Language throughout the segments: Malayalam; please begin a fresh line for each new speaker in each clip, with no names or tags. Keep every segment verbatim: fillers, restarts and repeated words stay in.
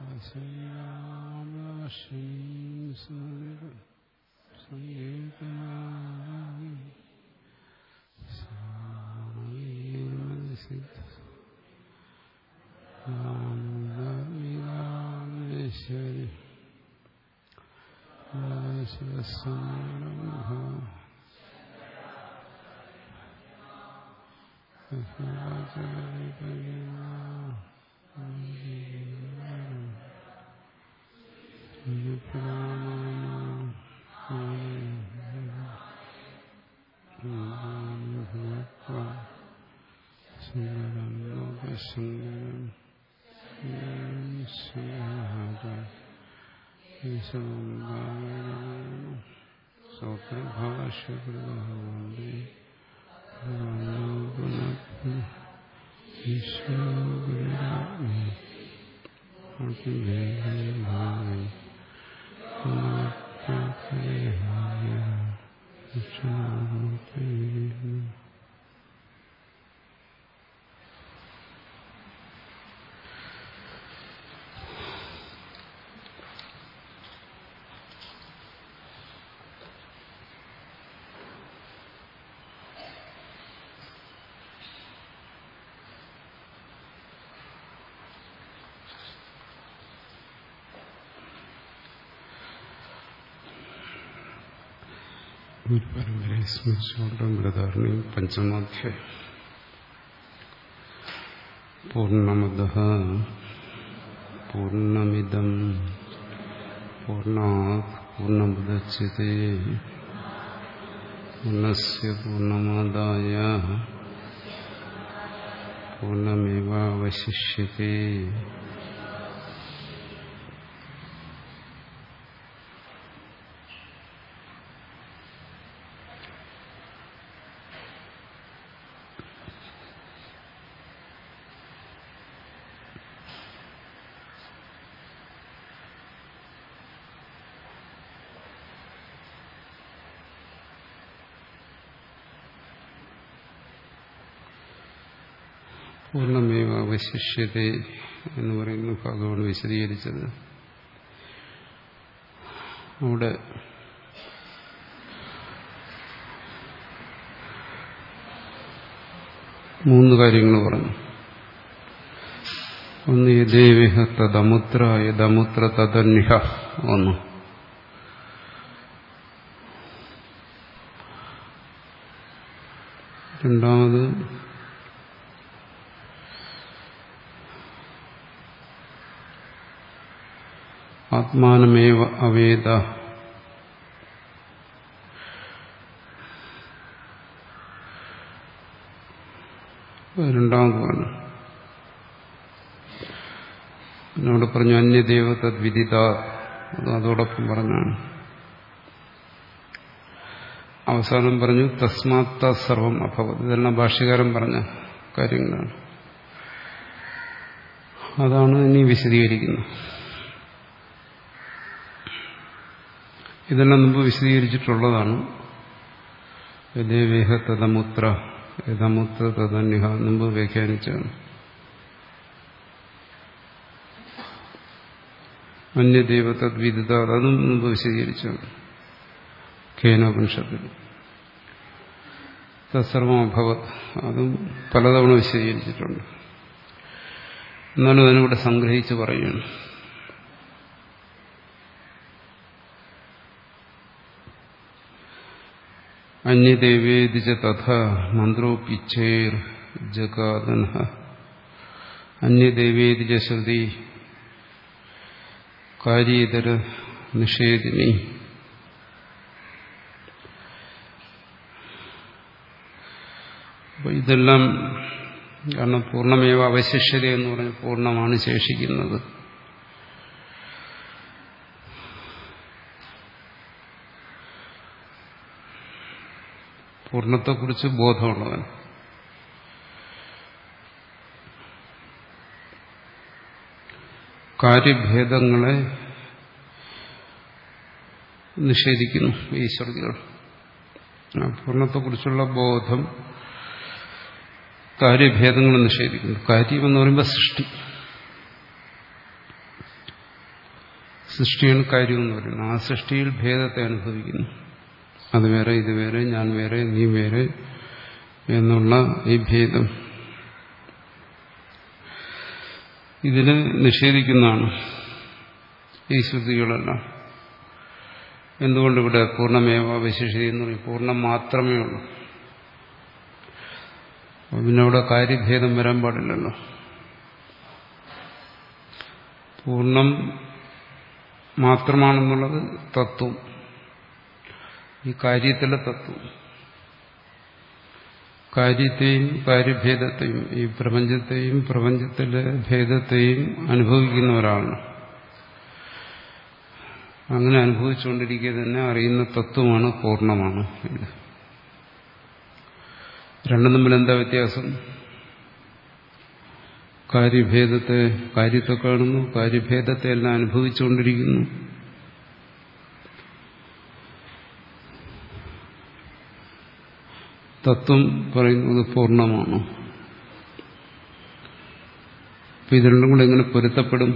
ഗുരുപരമ്പരയെ സ്മരിച്ചുകൊണ്ട് മൃതാരണി പഞ്ചമാധ്യായം. പൂർണ്ണമദഃ പൂർണ്ണമിദം പൂർണ്ണാത് പൂർണ്ണമുദച്യതേ പൂർണ്ണസ്യ പൂർണ്ണമാദായ പൂർണ്ണമേവാവശിഷ്യതേ. പൂർണ്ണമേവ അവശിഷ്യതേ എന്ന് പറയുന്ന ഭാഗമാണ് വിശദീകരിച്ചത്. അവിടെ മൂന്ന് കാര്യങ്ങൾ പറഞ്ഞു. ഒന്ന് യദേവിഹ തദമുത്ര യദമുത്ര തദന്യഹ ഒന്ന്. രണ്ടാമത് ആത്മാനമേവ അവേദ രണ്ടാമത് പറഞ്ഞു. എന്നോട് പറഞ്ഞു അന്യദേവ തദ്വിദിത, അത് അതോടൊപ്പം പറഞ്ഞാണ്. അവസാനം പറഞ്ഞു തസ്മാത് സർവം അഭവത്. ഇതെല്ലാം ഭാഷ്യകാരൻ പറഞ്ഞ കാര്യങ്ങളാണ്. അതാണ് ഇനി വിശദീകരിക്കുന്നത്. ഇതെല്ലാം മുമ്പ് വിശദീകരിച്ചിട്ടുള്ളതാണ്. യദേവേഹ തദമുത്ര യദമുത്ര തദന്യഹ മുമ്പ് വ്യാഖ്യാനിച്ചാണ്. അന്യദേവ തദ്വിദിത അതും മുമ്പ് വിശദീകരിച്ചാണ് കേനോപനിഷത്തിൽ. തത്സർവം അഭവത് അതും പലതവണ വിശദീകരിച്ചിട്ടുണ്ട്. എന്നാലും അതിനിവിടെ സംഗ്രഹിച്ച് പറയുകയാണ്. അന്യദേവേദിച്ച തഥ മന്ത്രോപിച്ചേർ ജഗാദന. അന്യദേവേദിച്ച ശ്രുതി കാര്യേതര നിഷേധിനി. അപ്പൊ ഇതെല്ലാം കാരണം പൂർണ്ണമേവ അവശിഷ്യത എന്ന് പറഞ്ഞാൽ പൂർണ്ണമാണ് ശേഷിക്കുന്നത്. പൂർണ്ണത്തെക്കുറിച്ച് ബോധമുള്ളവൻ. കാര്യഭേദങ്ങളെ നിഷേധിക്കുന്നു ഈ ശ്രുതികൾ. പൂർണ്ണത്തെക്കുറിച്ചുള്ള ബോധം കാര്യഭേദങ്ങളെ നിഷേധിക്കുന്നു. കാര്യം എന്ന് പറയുമ്പോൾ സൃഷ്ടി. സൃഷ്ടിയാണ് കാര്യമെന്ന് പറയുന്നത്. ആ സൃഷ്ടിയിൽ ഭേദത്തെ അനുഭവിക്കുന്നു. അത് വേറെ, ഇത് വേറെ, ഞാൻ വേറെ, നീ വേറെ എന്നുള്ള ഈ ഭേദം ഇതിനെ നിഷേധിക്കുന്നതാണ് ഈ ശ്രുതികളെല്ലാം. എന്തുകൊണ്ടിവിടെ പൂർണ്ണമേവ വിശേഷിത എന്ന് പറയും? പൂർണ്ണം മാത്രമേ ഉള്ളൂ. പിന്നെ അവിടെ കാര്യഭേദം വരാൻ പാടില്ലല്ലോ. പൂർണ്ണം മാത്രമാണെന്നുള്ളത് തത്വം, ഈ കാര്യത്തിലെ തത്വം. കാര്യത്തെയും കാര്യഭേദത്തെയും, ഈ പ്രപഞ്ചത്തെയും പ്രപഞ്ചത്തിലെ ഭേദത്തെയും അനുഭവിക്കുന്ന ഒരാളാണ്. അങ്ങനെ അനുഭവിച്ചുകൊണ്ടിരിക്കുക തന്നെ അറിയുന്ന തത്വമാണ്, പൂർണ്ണമാണ്. ഇത് രണ്ടും തമ്മിൽ എന്താ വ്യത്യാസം? കാര്യഭേദത്തെ കാര്യത്തെ കാണുന്നു, കാര്യഭേദത്തെ എല്ലാം അനുഭവിച്ചുകൊണ്ടിരിക്കുന്നു. തത്വം പറയുന്നത് പൂർണ്ണമാണ്. അപ്പൊ ഇത് രണ്ടും കൂടെ എങ്ങനെ പൊരുത്തപ്പെടും?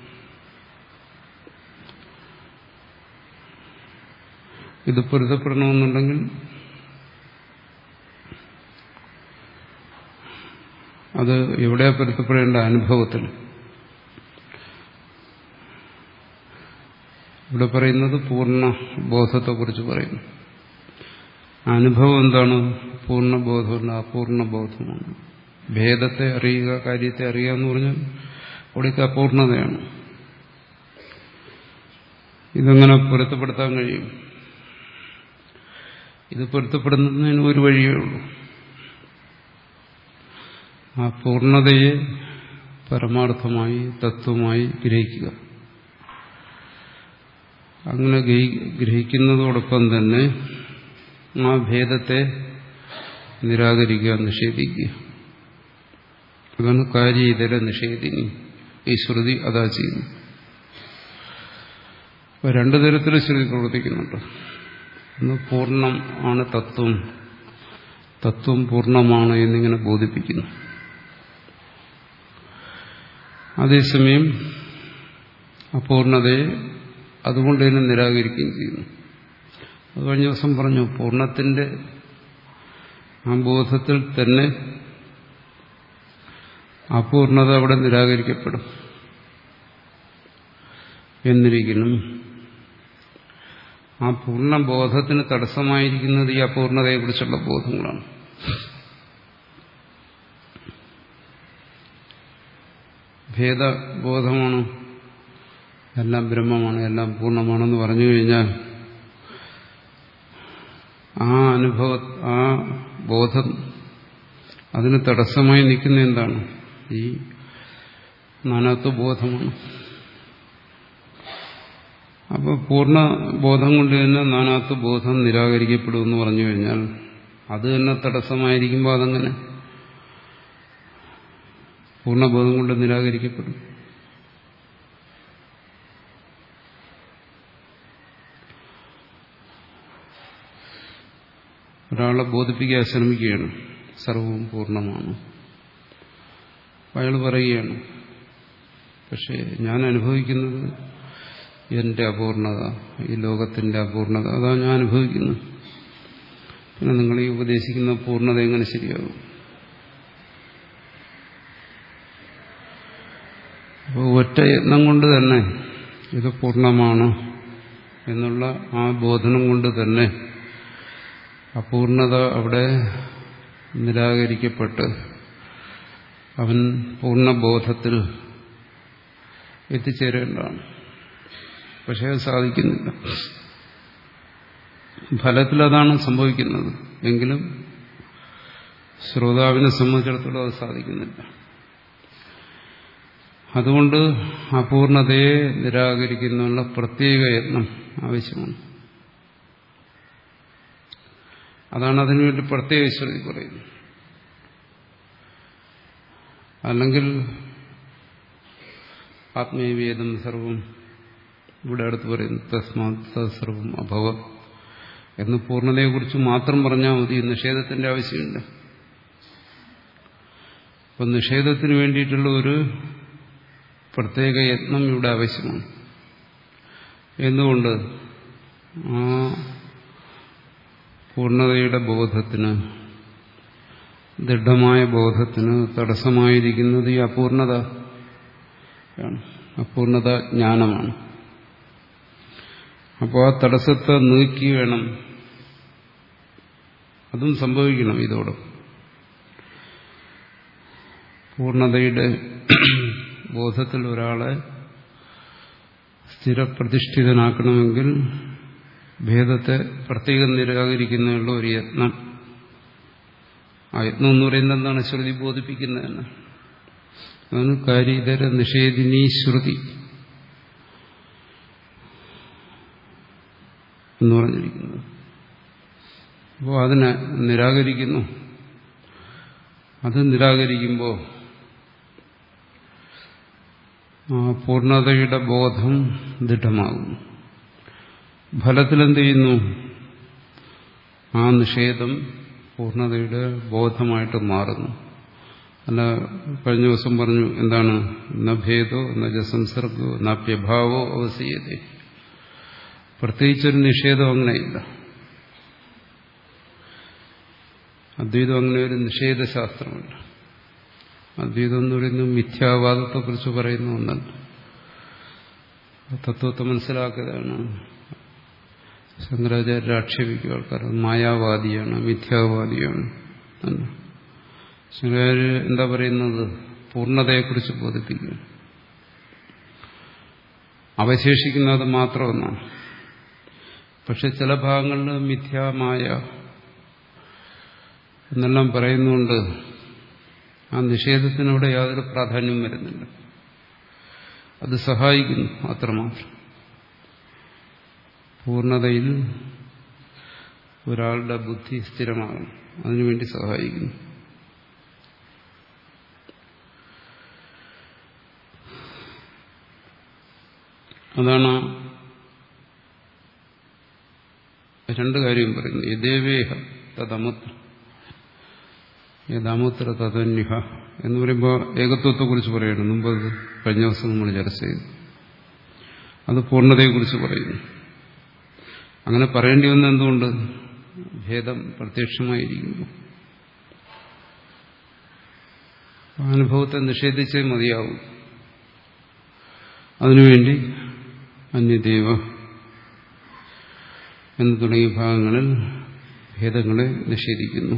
ഇത് പൊരുത്തപ്പെടണമെന്നുണ്ടെങ്കിൽ അത് എവിടെയാ പൊരുത്തപ്പെടേണ്ട? അനുഭവത്തിൽ. ഇവിടെ പറയുന്നത് പൂർണ്ണ ബോധത്തെക്കുറിച്ച് പറയുന്നു. അനുഭവം എന്താണ്? പൂർണ്ണബോധമല്ല, അപൂർണ ബോധമാണ്. ഭേദത്തെ അറിയുക, കാര്യത്തെ അറിയുക എന്ന് പറഞ്ഞാൽ അവിടേക്ക് അപൂർണതയാണ്. ഇതെങ്ങനെ പൊരുത്തപ്പെടുത്താൻ കഴിയും? ഇത് പൊരുത്തപ്പെടുന്നതിന് ഒരു വഴിയേ ഉള്ളൂ. ആ പൂർണ്ണതയെ പരമാർത്ഥമായി തത്വമായി ഗ്രഹിക്കുക. അങ്ങനെ ഗ്രഹിക്കുന്നതോടൊപ്പം തന്നെ ആ ഭേദത്തെ നിരാകരിക്കുക, നിഷേധിക്കുക. അതാണ് കാര്യ ഇതര നിഷേധിനി. ഈ ശ്രുതി അതാ ചെയ്യുന്നു. അപ്പൊ രണ്ടു തരത്തിൽ ശ്രുതി പ്രവർത്തിക്കുന്നുണ്ട്. ഒന്ന് പൂർണ്ണം ആണ് തത്വം, തത്വം പൂർണ്ണമാണ് എന്നിങ്ങനെ ബോധിപ്പിക്കുന്നു. അതേസമയം അപൂർണതയെ അതുകൊണ്ട് തന്നെ നിരാകരിക്കുകയും ചെയ്യുന്നു. അത് കഴിഞ്ഞ ദിവസം പറഞ്ഞു, പൂർണ്ണത്തിന്റെ ആ ബോധത്തിൽ തന്നെ അപൂർണത അവിടെ നിരാകരിക്കപ്പെടും എന്നിരിക്കണം. ആ പൂർണ്ണബോധത്തിന് തടസ്സമായിരിക്കുന്നത് ഈ അപൂർണതയെക്കുറിച്ചുള്ള ബോധങ്ങളാണ്. ഭേദബോധമാണ്, എല്ലാം ബ്രഹ്മമാണ്, എല്ലാം പൂർണ്ണമാണെന്ന് പറഞ്ഞു കഴിഞ്ഞാൽ ആ അനുഭവ ആ ബോധം അതിന് തടസ്സമായി നിൽക്കുന്ന എന്താണ്? ഈ നാനാത്വബോധമാണ്. അപ്പോൾ പൂർണ്ണബോധം കൊണ്ട് തന്നെ നാനാത്വബോധം നിരാകരിക്കപ്പെടുമെന്ന് പറഞ്ഞു കഴിഞ്ഞാൽ അത് തന്നെ തടസ്സമായിരിക്കുമ്പോൾ അതങ്ങനെ പൂർണ്ണബോധം കൊണ്ട് നിരാകരിക്കപ്പെടും. ഒരാളെ ബോധിപ്പിക്കാൻ ശ്രമിക്കുകയാണ് സർവവും പൂർണ്ണമാണ്. അയാൾ പറയുകയാണ്, പക്ഷേ ഞാൻ അനുഭവിക്കുന്നത് എന്റെ അപൂർണത, ഈ ലോകത്തിന്റെ അപൂർണത, അതാണ് ഞാൻ അനുഭവിക്കുന്നത്. പിന്നെ നിങ്ങൾ ഈ ഉപദേശിക്കുന്ന പൂർണ്ണത എങ്ങനെ ശരിയാകും? അപ്പോൾ ഒറ്റ യത്നം കൊണ്ട് തന്നെ ഇത് പൂർണ്ണമാണ് എന്നുള്ള ആ ബോധനം കൊണ്ട് തന്നെ അപൂർണത അവിടെ നിരാകരിക്കപ്പെട്ട് അവൻ പൂർണ്ണബോധത്തിൽ എത്തിച്ചേരേണ്ടതാണ്. പക്ഷേ അത് സാധിക്കുന്നില്ല. ഫലത്തിൽ അതാണ് സംഭവിക്കുന്നത്. എങ്കിലും ശ്രോതാവിനെ സംബന്ധിച്ചിടത്തോളം അത് സാധിക്കുന്നില്ല. അതുകൊണ്ട് അപൂർണതയെ നിരാകരിക്കുന്നതിനുള്ള പ്രത്യേക യത്നം ആവശ്യമാണ്. അതാണ് അതിനുവേണ്ടി പ്രത്യേക ശ്രുതി പറയുന്നത്. അല്ലെങ്കിൽ ആത്മീയവേദം സർവം ഇവിടെ അടുത്ത് പറയുന്നു, തസ്മാത് സർവം അഭവത് എന്ന് പൂർണ്ണതയെക്കുറിച്ച് മാത്രം പറഞ്ഞാൽ മതി. നിഷേധത്തിന്റെ ആവശ്യമില്ല. അപ്പം നിഷേധത്തിന് വേണ്ടിയിട്ടുള്ള ഒരു പ്രത്യേക യത്നം ഇവിടെ ആവശ്യമാണ്. എന്തുകൊണ്ട് ആ പൂർണ്ണതയുടെ ബോധത്തിന്, ദൃഢമായ ബോധത്തിന് തടസ്സമായിരിക്കുന്നത് ഈ അപൂർണത, അപൂർണത ജ്ഞാനമാണ്. അപ്പോൾ ആ തടസ്സത്തെ നീക്കി വേണം, അതും സംഭവിക്കണം. ഇതോടൊപ്പം പൂർണ്ണതയുടെ ബോധത്തിൽ ഒരാളെ സ്ഥിരപ്രതിഷ്ഠിതനാക്കണമെങ്കിൽ ഭേദത്തെ പ്രത്യേകം നിരാകരിക്കുന്നതിനുള്ള ഒരു യത്നം. ആ യത്നം എന്ന് പറയുന്നത് എന്താണ്? ശ്രുതി ബോധിപ്പിക്കുന്നതെന്ന്. അതാണ് കാര്യ നിഷേധിനീ ശ്രുതി എന്ന് പറഞ്ഞിരിക്കുന്നത്. അപ്പോൾ അതിനെ നിരാകരിക്കുന്നു. അത് നിരാകരിക്കുമ്പോൾ ആ പൂർണ്ണതയുടെ ബോധം ദൃഢമാകുന്നു. ഫലത്തിലെന്ത് ചെയ്യുന്നു? ആ നിഷേധം പൂർണ്ണതയുടെ ബോധമായിട്ട് മാറുന്നു. അല്ല, കഴിഞ്ഞ ദിവസം പറഞ്ഞു എന്താണ്? ന ഭേദോ ന സംസർഗോ നാപ്യഭാവോ അവസീയതേ. പ്രത്യേകിച്ചൊരു നിഷേധം അങ്ങനെയില്ല. അദ്വൈതം അങ്ങനെ ഒരു നിഷേധശാസ്ത്രമല്ല. അദ്വൈതം എന്ന് പറയുന്നത് മിഥ്യാവാദത്തെക്കുറിച്ച് പറയുന്ന ഒന്നല്ല. തത്വത്തെ മനസ്സിലാക്കുകയാണ്. ശങ്കരാചാര്യരെ ആക്ഷേപിക്കുക ആൾക്കാർ മായാവാദിയാണ്, മിഥ്യാവാദിയാണ്. ശങ്കരാചാര്യ എന്താ പറയുന്നത്? പൂർണ്ണതയെക്കുറിച്ച് ബോധിപ്പിക്കുക. അവശേഷിക്കുന്നത് മാത്രമെന്നാണ്. പക്ഷെ ചില ഭാഗങ്ങളിൽ മിഥ്യാമായ എന്നെല്ലാം പറയുന്നുകൊണ്ട് ആ നിഷേധത്തിനൂടെ യാതൊരു പ്രാധാന്യം വരുന്നില്ല. അത് സഹായിക്കുന്നു അത്രമാത്രം. പൂർണ്ണതയിൽ ഒരാളുടെ ബുദ്ധി സ്ഥിരമാകണം, അതിനുവേണ്ടി സഹായിക്കുന്നു. അതാണ് രണ്ട് കാര്യം പറയുന്നത്. യദേവേഹ തദമുത്ര യദമുത്ര തദന്യഹ എന്ന് പറയുമ്പോൾ ഏകത്വത്തെക്കുറിച്ച് പറയുന്നു. മുമ്പ് കഴിഞ്ഞ ദിവസം നമ്മൾ ചർച്ച ചെയ്തു. അത് പൂർണ്ണതയെക്കുറിച്ച് പറയുന്നു. അങ്ങനെ പറയേണ്ടി വന്ന എന്തുകൊണ്ട്? ഭേദം പ്രത്യക്ഷമായിരിക്കുന്നു. അനുഭവത്തെ നിഷേധിച്ചേ മതിയാവും. അതിനുവേണ്ടി അന്യദേവ എന്ന് തുടങ്ങിയ ഭാഗങ്ങളിൽ ഭേദങ്ങളെ നിഷേധിക്കുന്നു.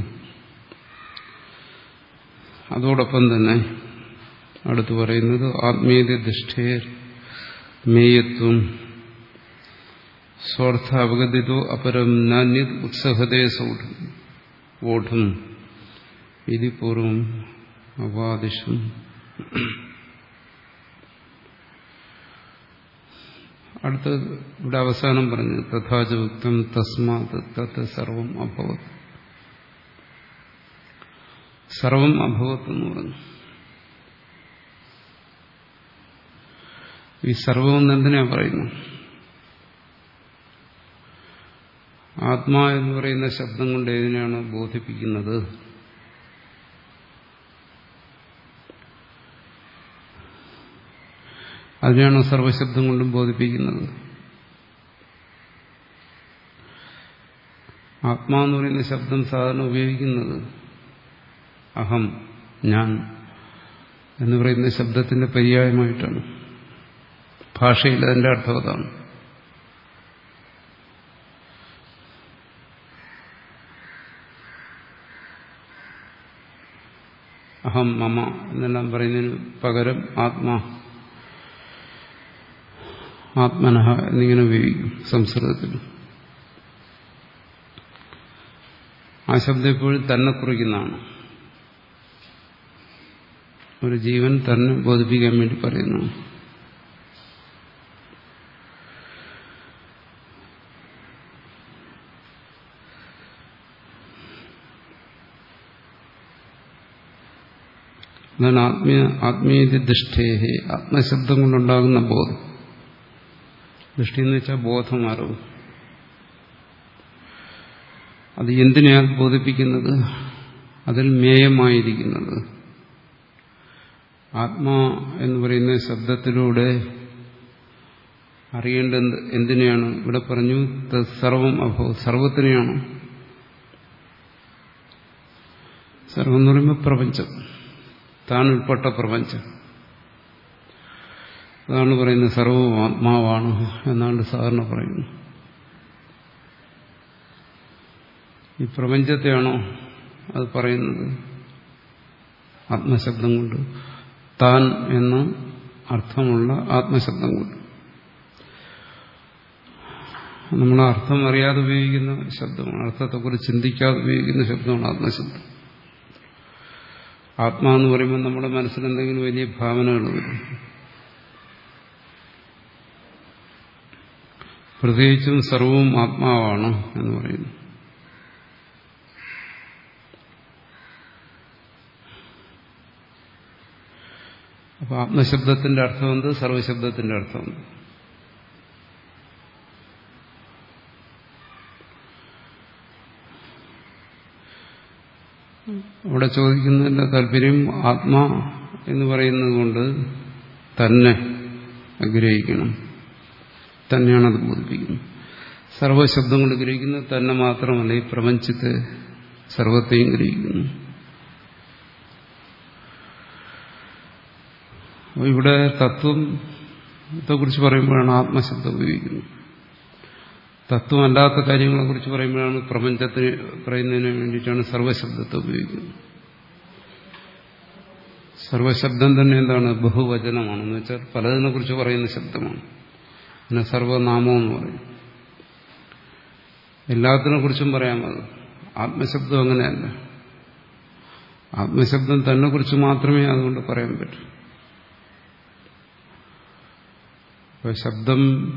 അതോടൊപ്പം തന്നെ അടുത്ത് പറയുന്നത് ആത്മീയത ദൃഷ്ടേർ മേയത്വം സ്വാർത്ഥ അവഗതിതോ അപരം നാന്യത് ഉത്സഹതേ ഓഠം ഇതി പൂർവം അവാദിഷം. അടുത്ത് ഇവിടെ അവസാനം പറഞ്ഞു തഥാചുക്തം തസ്മാത് തത് സർവം അഭവത്. സർവം അഭവത്ത് എന്ന് പറഞ്ഞു. ഈ സർവം എന്തിനാ പറയുന്നു? ആത്മാ എന്ന് പറയുന്ന ശബ്ദം കൊണ്ട് ഏതിനാണ് ബോധിപ്പിക്കുന്നത്? അതിനാണ് സർവശബ്ദം കൊണ്ടും ബോധിപ്പിക്കുന്നത്. ആത്മാ എന്ന് പറയുന്ന ശബ്ദം സാധാരണ ഉപയോഗിക്കുന്നത് അഹം, ഞാൻ എന്ന് പറയുന്ന ശബ്ദത്തിന്റെ പര്യായമായിട്ടാണ്. ഭാഷയിൽ അതിന്റെ അർത്ഥം അതാണ്. അഹം, മമ എന്നെല്ലാം പറയുന്നതിന് പകരം ആത്മാ, ആത്മനഃ എന്നിങ്ങനെ ഉപയോഗിക്കും സംസ്കൃതത്തിൽ. ആ ശബ്ദം എപ്പോഴും തന്നെ കുറിക്കുന്നതാണ്. ഒരു ജീവൻ തന്നെ ബോധിപ്പിക്കാൻ വേണ്ടി പറയുന്നു. അതാണ് ആത്മീയ ആത്മീയത ദൃഷ്ടേഹി, ആത്മശബ്ദം കൊണ്ടുണ്ടാകുന്ന ബോധം. ദൃഷ്ടി എന്ന് വെച്ചാൽ ബോധം, അറിവ്. അത് എന്തിനെയാണ് ബോധിപ്പിക്കുന്നത്? അതിൽ മേയമായിരിക്കുന്നത്. ആത്മാ എന്ന് പറയുന്ന ശബ്ദത്തിലൂടെ അറിയേണ്ടത് എന്തിനെയാണ്? ഇവിടെ പറഞ്ഞു സർവം അഭോ, സർവത്തിനെയാണ്. സർവം എന്ന് പറയുമ്പോൾ പ്രപഞ്ചം, താൻ ഉൾപ്പെട്ട പ്രപഞ്ചം. അതാണ് പറയുന്നത് സർവവും ആത്മാവാണ് എന്നാണ് സാധാരണ പറയുന്നത്. ഈ പ്രപഞ്ചത്തെയാണോ അത് പറയുന്നത്? ആത്മശബ്ദം കൊണ്ട്, താൻ എന്ന അർത്ഥമുള്ള ആത്മശബ്ദം കൊണ്ട്. നമ്മൾ അർത്ഥം അറിയാതെ ഉപയോഗിക്കുന്ന ശബ്ദമാണ്, അർത്ഥത്തെക്കുറിച്ച് ചിന്തിക്കാതെ ഉപയോഗിക്കുന്ന ശബ്ദമാണ് ആത്മശബ്ദം. ആത്മാവെന്ന് പറയുമ്പോൾ നമ്മുടെ മനസ്സിൽ എന്തെങ്കിലും വലിയ ഭാവനകൾ വരും. പ്രത്യേകിച്ചും സർവവും ആത്മാവാണ് എന്ന് പറയുന്നു. അപ്പൊ ആത്മശബ്ദത്തിന്റെ അർത്ഥം എന്ത്? സർവശബ്ദത്തിന്റെ അർത്ഥം എന്ത്? അവിടെ ചോദിക്കുന്നതിന്റെ താല്പര്യം ആത്മാ എന്ന് പറയുന്നത് കൊണ്ട് തന്നെ ഗ്രഹിക്കണം, തന്നെയാണ് അത് ബോധിപ്പിക്കുന്നത്. സർവശബ്ദം കൊണ്ട് ഗ്രഹിക്കുന്നത് തന്നെ മാത്രമല്ല, ഈ പ്രപഞ്ചത്തെ സർവത്തെയും ഗ്രഹിക്കുന്നു. അപ്പോൾ ഇവിടെ തത്വത്തെക്കുറിച്ച് പറയുമ്പോഴാണ് ആത്മശബ്ദം ഉപയോഗിക്കുന്നത്. തത്വമല്ലാത്ത കാര്യങ്ങളെക്കുറിച്ച് പറയുമ്പോഴാണ്, പ്രപഞ്ചത്തിന് പറയുന്നതിന് വേണ്ടിയിട്ടാണ് സർവശബ്ദത്തെ ഉപയോഗിക്കുന്നത്. സർവശബ്ദം തന്നെ എന്താണ്? ബഹുവചനമാണെന്ന് വെച്ചാൽ പലതിനെ കുറിച്ച് പറയുന്ന ശബ്ദമാണ്. പിന്നെ സർവനാമം എന്ന് പറയും. എല്ലാത്തിനെ കുറിച്ചും പറയാം. അത് ആത്മശബ്ദം അങ്ങനെയല്ല. ആത്മശബ്ദം തന്നെ കുറിച്ച് മാത്രമേ അതുകൊണ്ട് പറയാൻ പറ്റൂ. അപ്പോൾ ശബ്ദം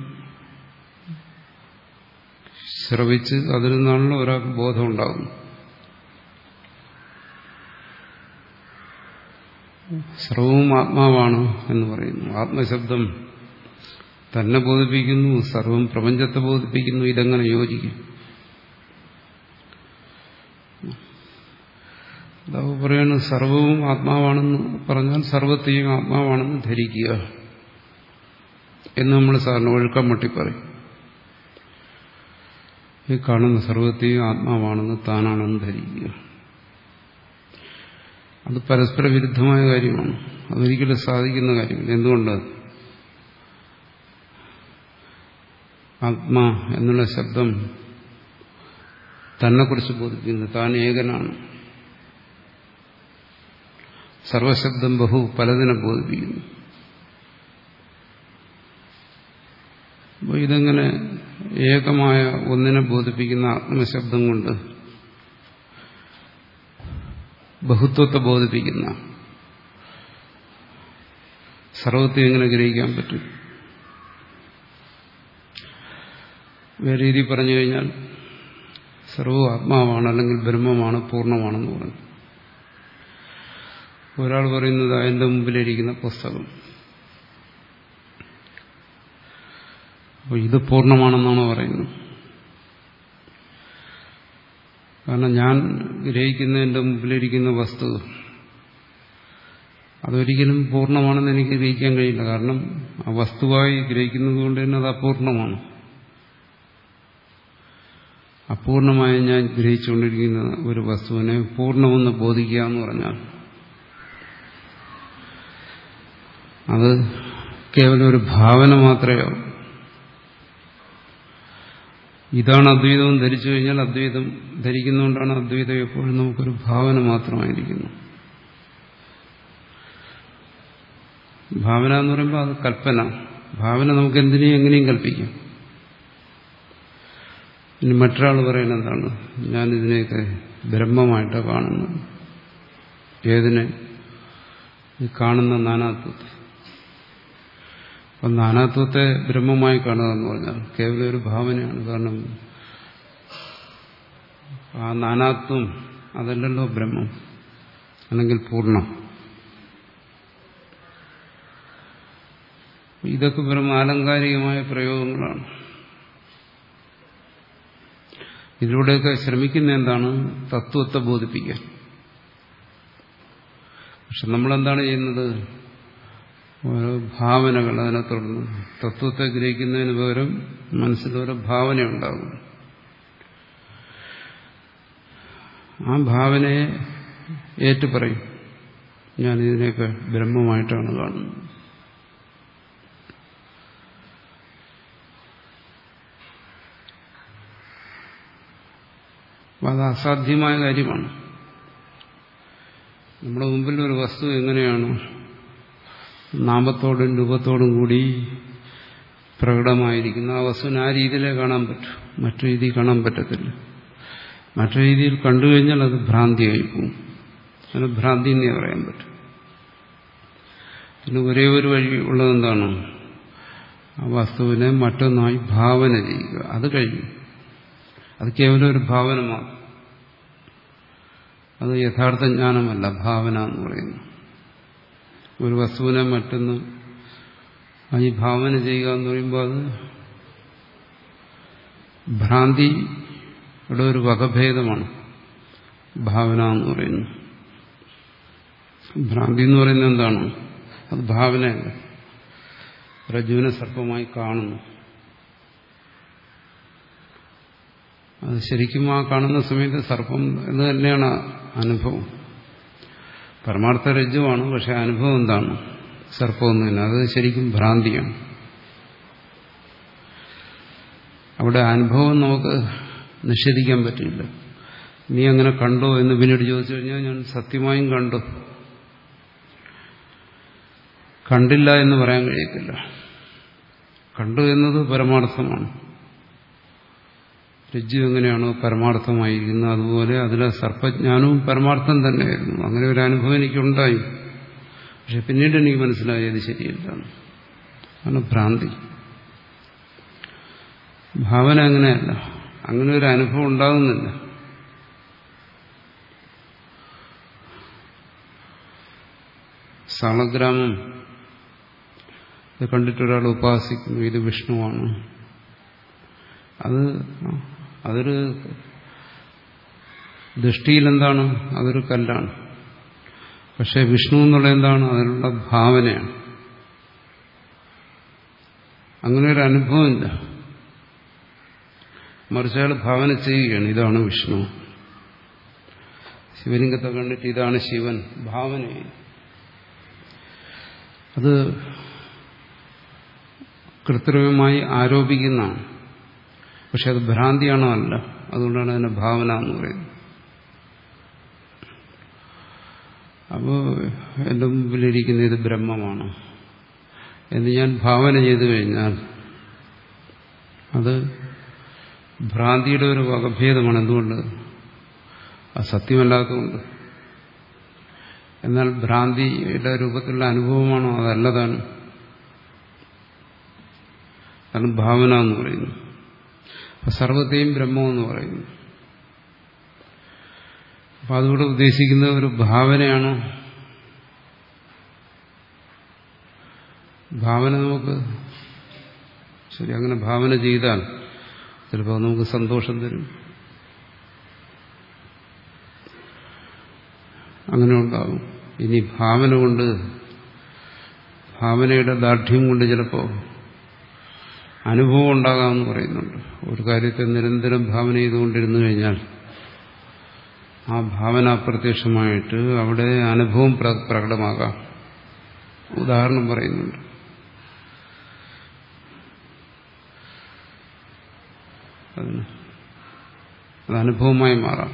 ശ്രവിച്ച് അതിൽ നിന്നാണല്ലോ ഒരാൾക്ക് ബോധം ഉണ്ടാകുന്നത്. സർവവും ആത്മാവാണ് എന്ന് പറയുന്നു. ആത്മശബ്ദം തന്നെ ബോധിപ്പിക്കുന്നു, സർവം പ്രപഞ്ചത്തെ ബോധിപ്പിക്കുന്നു. ഇതെങ്ങനെ യോജിക്കും? അതാവ് പറയുന്നത് സർവവും ആത്മാവാണെന്ന് പറഞ്ഞാൽ സർവത്തെയും ആത്മാവാണെന്ന് ധരിക്കുക എന്ന് നമ്മൾ സാറിന് ഒഴുക്കം മട്ടി പറയും. ഈ കാണുന്ന സർവത്തെയും ആത്മാവാണെന്ന് താനാണെന്ന് ധരിക്കുക. അത് പരസ്പര വിരുദ്ധമായ കാര്യമാണ്. അതൊരിക്കലും സാധിക്കുന്ന കാര്യമില്ല. എന്തുകൊണ്ട്? ആത്മാ എന്നുള്ള ശബ്ദം തന്നെക്കുറിച്ച് ബോധിപ്പിക്കുന്നത് താൻ ഏകനാണ്. സർവശബ്ദം ബഹു പലതിനെ ബോധിപ്പിക്കുന്നു. അപ്പോൾ ഇതെങ്ങനെ ഏകമായ ഒന്നിനെ ബോധിപ്പിക്കുന്ന ആത്മശബ്ദം കൊണ്ട് ബഹുത്വത്തെ ബോധിപ്പിക്കുന്ന സർവത്തെ എങ്ങനെ ഗ്രഹിക്കാൻ പറ്റും? വേറെ രീതി പറഞ്ഞു കഴിഞ്ഞാൽ സർവ്വ ആത്മാവാണ്, അല്ലെങ്കിൽ ബ്രഹ്മമാണ്, പൂർണ്ണമാണെന്ന് പറഞ്ഞു. ഒരാൾ പറയുന്നത് അതിൻ്റെ മുമ്പിലിരിക്കുന്ന പുസ്തകം, അപ്പോൾ ഇത് പൂർണ്ണമാണെന്നാണ് പറയുന്നത്. കാരണം ഞാൻ ഗ്രഹിക്കുന്നതിൻ്റെ മുമ്പിലിരിക്കുന്ന വസ്തു അതൊരിക്കലും പൂർണ്ണമാണെന്ന് എനിക്ക് ഗ്രഹിക്കാൻ കഴിയില്ല. കാരണം ആ വസ്തുവായി ഗ്രഹിക്കുന്നത് കൊണ്ട് തന്നെ അത് അപൂർണമാണ്. അപൂർണമായി ഞാൻ ഗ്രഹിച്ചുകൊണ്ടിരിക്കുന്ന ഒരു വസ്തുവിനെ പൂർണ്ണമെന്ന് ബോധിക്കുക എന്ന് പറഞ്ഞാൽ അത് കേവലം ഒരു ഭാവന മാത്രമേ ആവും. ഇതാണ് അദ്വൈതം ധരിച്ചു കഴിഞ്ഞാൽ, അദ്വൈതം ധരിക്കുന്നതുകൊണ്ടാണ് അദ്വൈതം എപ്പോഴും നമുക്കൊരു ഭാവന മാത്രമായിരിക്കുന്നു. ഭാവന എന്ന് പറയുമ്പോൾ അത് കൽപ്പന. ഭാവന നമുക്ക് എന്തിനേയും എങ്ങനെയും കൽപ്പിക്കാം. ഇനി മറ്റൊരാൾ പറയുന്നത് എന്താണ്? ഞാനിതിനെയൊക്കെ ബ്രഹ്മമായിട്ടാണ് കാണുന്നത്. ഏതിനെ? ഈ കാണുന്ന നാനാത്വത്തെ. അപ്പം നാനാത്വത്തെ ബ്രഹ്മമായി കാണുക എന്ന് പറഞ്ഞാൽ കേവലം ഒരു ഭാവനയാണ്. കാരണം ആ നാനാത്വം അതല്ലല്ലോ ബ്രഹ്മം, അല്ലെങ്കിൽ പൂർണ്ണം. ഇതൊക്കെ വെറും ആലങ്കാരികമായ പ്രയോഗങ്ങളാണ്. ഇതിലൂടെയൊക്കെ ശ്രമിക്കുന്ന എന്താണ്? തത്വത്തെ ബോധിപ്പിക്കാൻ. പക്ഷെ നമ്മളെന്താണ് ചെയ്യുന്നത്? ഓരോ ഭാവനകൾ അതിനെ തുടർന്ന് തത്വത്തെ ഗ്രഹിക്കുന്നതിന് പകരം മനസ്സിൽ ഓരോ ഭാവനയുണ്ടാകും. ആ ഭാവനയെ ഏറ്റുപറയും, ഞാനിതിനെയൊക്കെ ബ്രഹ്മമായിട്ടാണ് കാണുന്നത്. അത് അസാധ്യമായ കാര്യമാണ്. നമ്മുടെ മുമ്പിൽ ഒരു വസ്തു എങ്ങനെയാണ് നാമത്തോടും രൂപത്തോടും കൂടി പ്രകടമായിരിക്കുന്ന ആ വസ്തുവിന് ആ രീതിയിലേ കാണാൻ പറ്റും, മറ്റു രീതിയിൽ കാണാൻ പറ്റത്തില്ല. മറ്റു രീതിയിൽ കണ്ടു കഴിഞ്ഞാൽ അത് ഭ്രാന്തിയായി പോകും. അതിന് ഭ്രാന്തി എന്നേ പറയാൻ പറ്റും. പിന്നെ ഒരേ ഒരു വഴി ഉള്ളതെന്താണ്? ആ വസ്തുവിനെ മറ്റൊന്നായി ഭാവന ചെയ്യുക. അത് കഴിയും. അത് കേവലം ഒരു ഭാവന മാത്രം. അത് യഥാർത്ഥ ജ്ഞാനമല്ല, ഭാവന എന്ന് പറയുന്നു. ഒരു വസ്തുവിനെ മറ്റൊന്ന് ഈ ഭാവന ചെയ്യുക എന്ന് പറയുമ്പോൾ അത് ഭ്രാന്തിയുടെ ഒരു വകഭേദമാണ് ഭാവന എന്ന് പറയുന്നത്. ഭ്രാന്തി എന്ന് പറയുന്നത് എന്താണ്? അത് ഭാവനയല്ല. രജ്ജുവിനെ സർപ്പമായി കാണുന്നു. അത് ശരിക്കും ആ കാണുന്ന സമയത്ത് സർപ്പം എന്ന് തന്നെയാണ് അനുഭവം. പരമാർത്ഥ രജ്ജുവാണ്, പക്ഷെ അനുഭവം എന്താണ്? സർപ്പമൊന്നുമില്ല. അത് ശരിക്കും ഭ്രാന്തിയാണ്. അവിടെ അനുഭവം നമുക്ക് നിഷേധിക്കാൻ പറ്റില്ല. നീ അങ്ങനെ കണ്ടോ എന്ന് പിന്നീട് ചോദിച്ചു കഴിഞ്ഞാൽ ഞാൻ സത്യമായും കണ്ടു. കണ്ടില്ല എന്ന് പറയാൻ കഴിയത്തില്ല. കണ്ടു എന്നത് പരമാർത്ഥമാണ്. രജ്ജു എങ്ങനെയാണോ പരമാർത്ഥമായിരിക്കുന്നത് അതുപോലെ അതിലെ സർപ്പജ്ഞാനവും പരമാർത്ഥം തന്നെയായിരുന്നു. അങ്ങനെ ഒരു അനുഭവം എനിക്കുണ്ടായി. പക്ഷെ പിന്നീട് എനിക്ക് മനസ്സിലായി അത് ശരിയല്ല. അതാണ് ഭ്രാന്തി. ഭാവന അങ്ങനെയല്ല. അങ്ങനെ ഒരു അനുഭവം ഉണ്ടാകുന്നില്ല. സാളഗ്രാമം ഇത് കണ്ടിട്ടൊരാൾ ഉപാസിക്കുന്നു, ഇത് വിഷ്ണുവാണ്. അത് അതൊരു ദൃഷ്ടിയിൽ എന്താണ്? അതൊരു കല്ലാണ്. പക്ഷെ വിഷ്ണു എന്നുള്ള എന്താണ്? അതിനുള്ള ഭാവനയാണ്. അങ്ങനെ ഒരു അനുഭവമില്ല. മറിച്ച് അയാൾ ഭാവന ചെയ്യുകയാണ്, ഇതാണ് വിഷ്ണു. ശിവലിംഗത്തെ കണ്ടിട്ട് ഇതാണ് ശിവൻ. ഭാവനയാണ്. അത് കൃത്രിമമായി ആരോപിക്കുന്നതാണ്. പക്ഷെ അത് ഭ്രാന്തിയാണോ? അല്ല. അതുകൊണ്ടാണ് അതിനെ ഭാവന എന്ന് പറയുന്നത്. അപ്പോൾ എൻ്റെ മുമ്പിലിരിക്കുന്ന ഇത് ബ്രഹ്മമാണ് എന്ന് ഞാൻ ഭാവന ചെയ്തു കഴിഞ്ഞാൽ അത് ഭ്രാന്തിയുടെ ഒരു വകഭേദമാണ്. എന്തുകൊണ്ട്? അത് സത്യമല്ലാത്തതുകൊണ്ട്. എന്നാൽ ഭ്രാന്തിയുടെ രൂപത്തിലുള്ള അനുഭവമാണോ? അതല്ലതാണ്. അതാണ് ഭാവന എന്ന് പറയുന്നു. അപ്പൊ സർവത്തെയും ബ്രഹ്മമെന്ന് പറയുന്നു. അപ്പൊ അതുകൂടെ ഉദ്ദേശിക്കുന്നത് ഒരു ഭാവനയാണോ? ഭാവന നമുക്ക് ശരി അങ്ങനെ ഭാവന ചെയ്താൽ ചിലപ്പോൾ നമുക്ക് സന്തോഷം തരും. അങ്ങനെ ഉണ്ടാകും. ഇനി ഭാവന കൊണ്ട്, ഭാവനയുടെ ദാർഢ്യം കൊണ്ട് ചിലപ്പോൾ അനുഭവം ഉണ്ടാകാമെന്ന് പറയുന്നുണ്ട്. ഒരു കാര്യത്തെ നിരന്തരം ഭാവന ചെയ്തുകൊണ്ടിരുന്നു കഴിഞ്ഞാൽ ആ ഭാവന അപ്രത്യക്ഷമായിട്ട് അവിടെ അനുഭവം പ്രകടമാകാം. ഉദാഹരണം പറയുന്നുണ്ട്. അത് അനുഭവമായി മാറാം.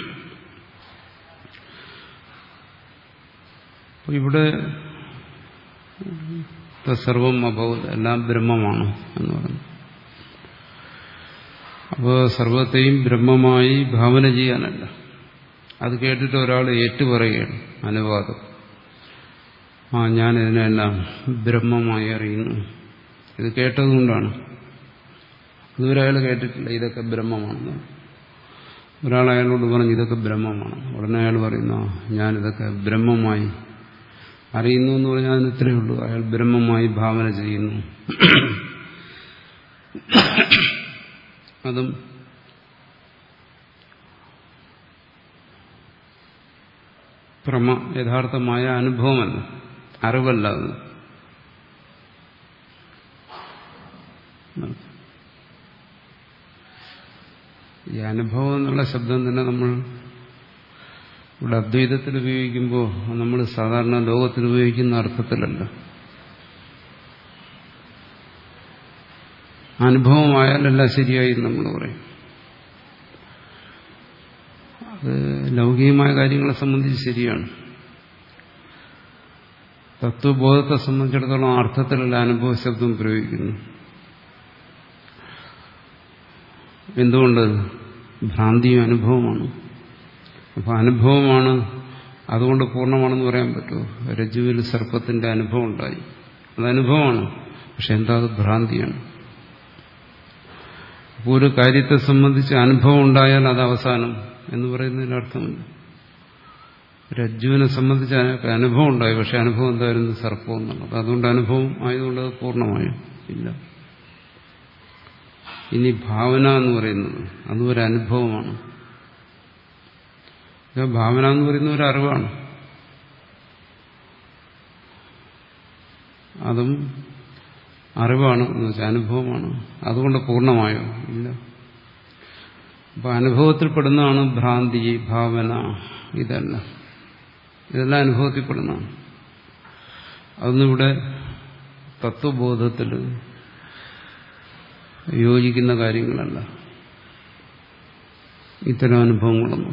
ഇവിടെ സർവം അഭവത്, എല്ലാം ബ്രഹ്മമാണ് എന്ന് പറഞ്ഞു. അപ്പോൾ സർവത്തെയും ബ്രഹ്മമായി ഭാവന ചെയ്യാനല്ല. അത് കേട്ടിട്ട് ഒരാൾ ഏറ്റുപറയുകയാണ്, അനുവാദം. ആ ഞാനിതിനെല്ലാം ബ്രഹ്മമായി അറിയുന്നു. ഇത് കേട്ടതുകൊണ്ടാണ്. ഇതുവരെ അയാൾ കേട്ടിട്ടില്ല ഇതൊക്കെ ബ്രഹ്മമാണെന്ന്. ഒരാൾ അയാളോട് പറഞ്ഞു ഇതൊക്കെ ബ്രഹ്മമാണ്. ഉടനെ അയാൾ പറയുന്നു ഞാനിതൊക്കെ ബ്രഹ്മമായി അറിയുന്നു എന്ന് പറഞ്ഞാൽ അതിന് ഇത്രയേ ഉള്ളൂ. അയാൾ ബ്രഹ്മമായി ഭാവന ചെയ്യുന്നു. അതും പ്രമ യഥാർത്ഥമായ അനുഭവമല്ല, അറിവല്ല. അത് ഈ അനുഭവം എന്നുള്ള ശബ്ദം തന്നെ നമ്മൾ ഇവിടെ അദ്വൈതത്തിൽ ഉപയോഗിക്കുമ്പോൾ നമ്മൾ സാധാരണ ലോകത്തിൽ ഉപയോഗിക്കുന്ന അർത്ഥത്തിലല്ല. അനുഭവമായാലെല്ലാം ശരിയായി നമ്മൾ പറയും. അത് ലൗകികമായ കാര്യങ്ങളെ സംബന്ധിച്ച് ശരിയാണ്. തത്വബോധത്തെ സംബന്ധിച്ചിടത്തോളം അർത്ഥത്തിലുള്ള അനുഭവ ശബ്ദം പ്രയോഗിക്കുന്നു. എന്തുകൊണ്ട്? ഭ്രാന്തിയും അനുഭവമാണ്. അപ്പോൾ അനുഭവമാണ്, അതുകൊണ്ട് പൂർണ്ണമാണെന്ന് പറയാൻ പറ്റുമോ? രജ്ജുവിൽ സർപ്പത്തിന്റെ അനുഭവം ഉണ്ടായി, അത് അനുഭവമാണ്. പക്ഷെ എന്താ? അത് ഭ്രാന്തിയാണ്. അപ്പോൾ ഒരു കാര്യത്തെ സംബന്ധിച്ച് അനുഭവം ഉണ്ടായാൽ അത് അവസാനം എന്ന് പറയുന്നതിന് അർത്ഥമില്ല. രജ്ജുവിനെ സംബന്ധിച്ച് അനുഭവം ഉണ്ടായി, പക്ഷെ അനുഭവം എന്തായിരുന്നു? സർപ്പം എന്നുള്ളത്. അതുകൊണ്ട് അനുഭവം ആയതുകൊണ്ട് അത് പൂർണ്ണമായും ഇല്ല. ഇനി ഭാവന എന്ന് പറയുന്നത് അതും ഒരു അനുഭവമാണ്. ഭാവന എന്ന് പറയുന്ന ഒരു അറിവാണ്. അതും അറിവാണ് എന്ന് വെച്ചാൽ അനുഭവമാണ്. അതുകൊണ്ട് പൂർണ്ണമായോ? ഇല്ല. അപ്പൊ അനുഭവത്തിൽപ്പെടുന്നതാണ് ഭ്രാന്തി, ഭാവന. ഇതെല്ലാം ഇതെല്ലാം അനുഭവത്തിൽപ്പെടുന്നതാണ്. അതൊന്നും ഇവിടെ തത്വബോധത്തിൽ യോജിക്കുന്ന കാര്യങ്ങളല്ല ഇത്തരം അനുഭവങ്ങളൊന്നും.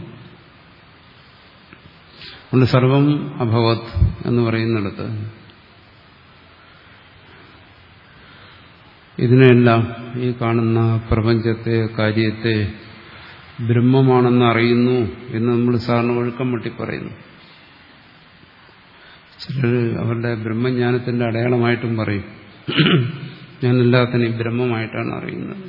അതുകൊണ്ട് സർവം അഭവത് എന്ന് പറയുന്നിടത്ത് ഇതിനെല്ലാം, ഈ കാണുന്ന പ്രപഞ്ചത്തെ, കാര്യത്തെ ബ്രഹ്മമാണെന്ന് അറിയുന്നു എന്ന് നമ്മൾ സാറിന് ഒഴുക്കം വെട്ടി പറയുന്നു. ചിലർ അവരുടെ ബ്രഹ്മജ്ഞാനത്തിന്റെ അടയാളമായിട്ടും പറയും, ഞാൻ എല്ലാത്തിനെയും ബ്രഹ്മമായിട്ടാണ് അറിയുന്നത്.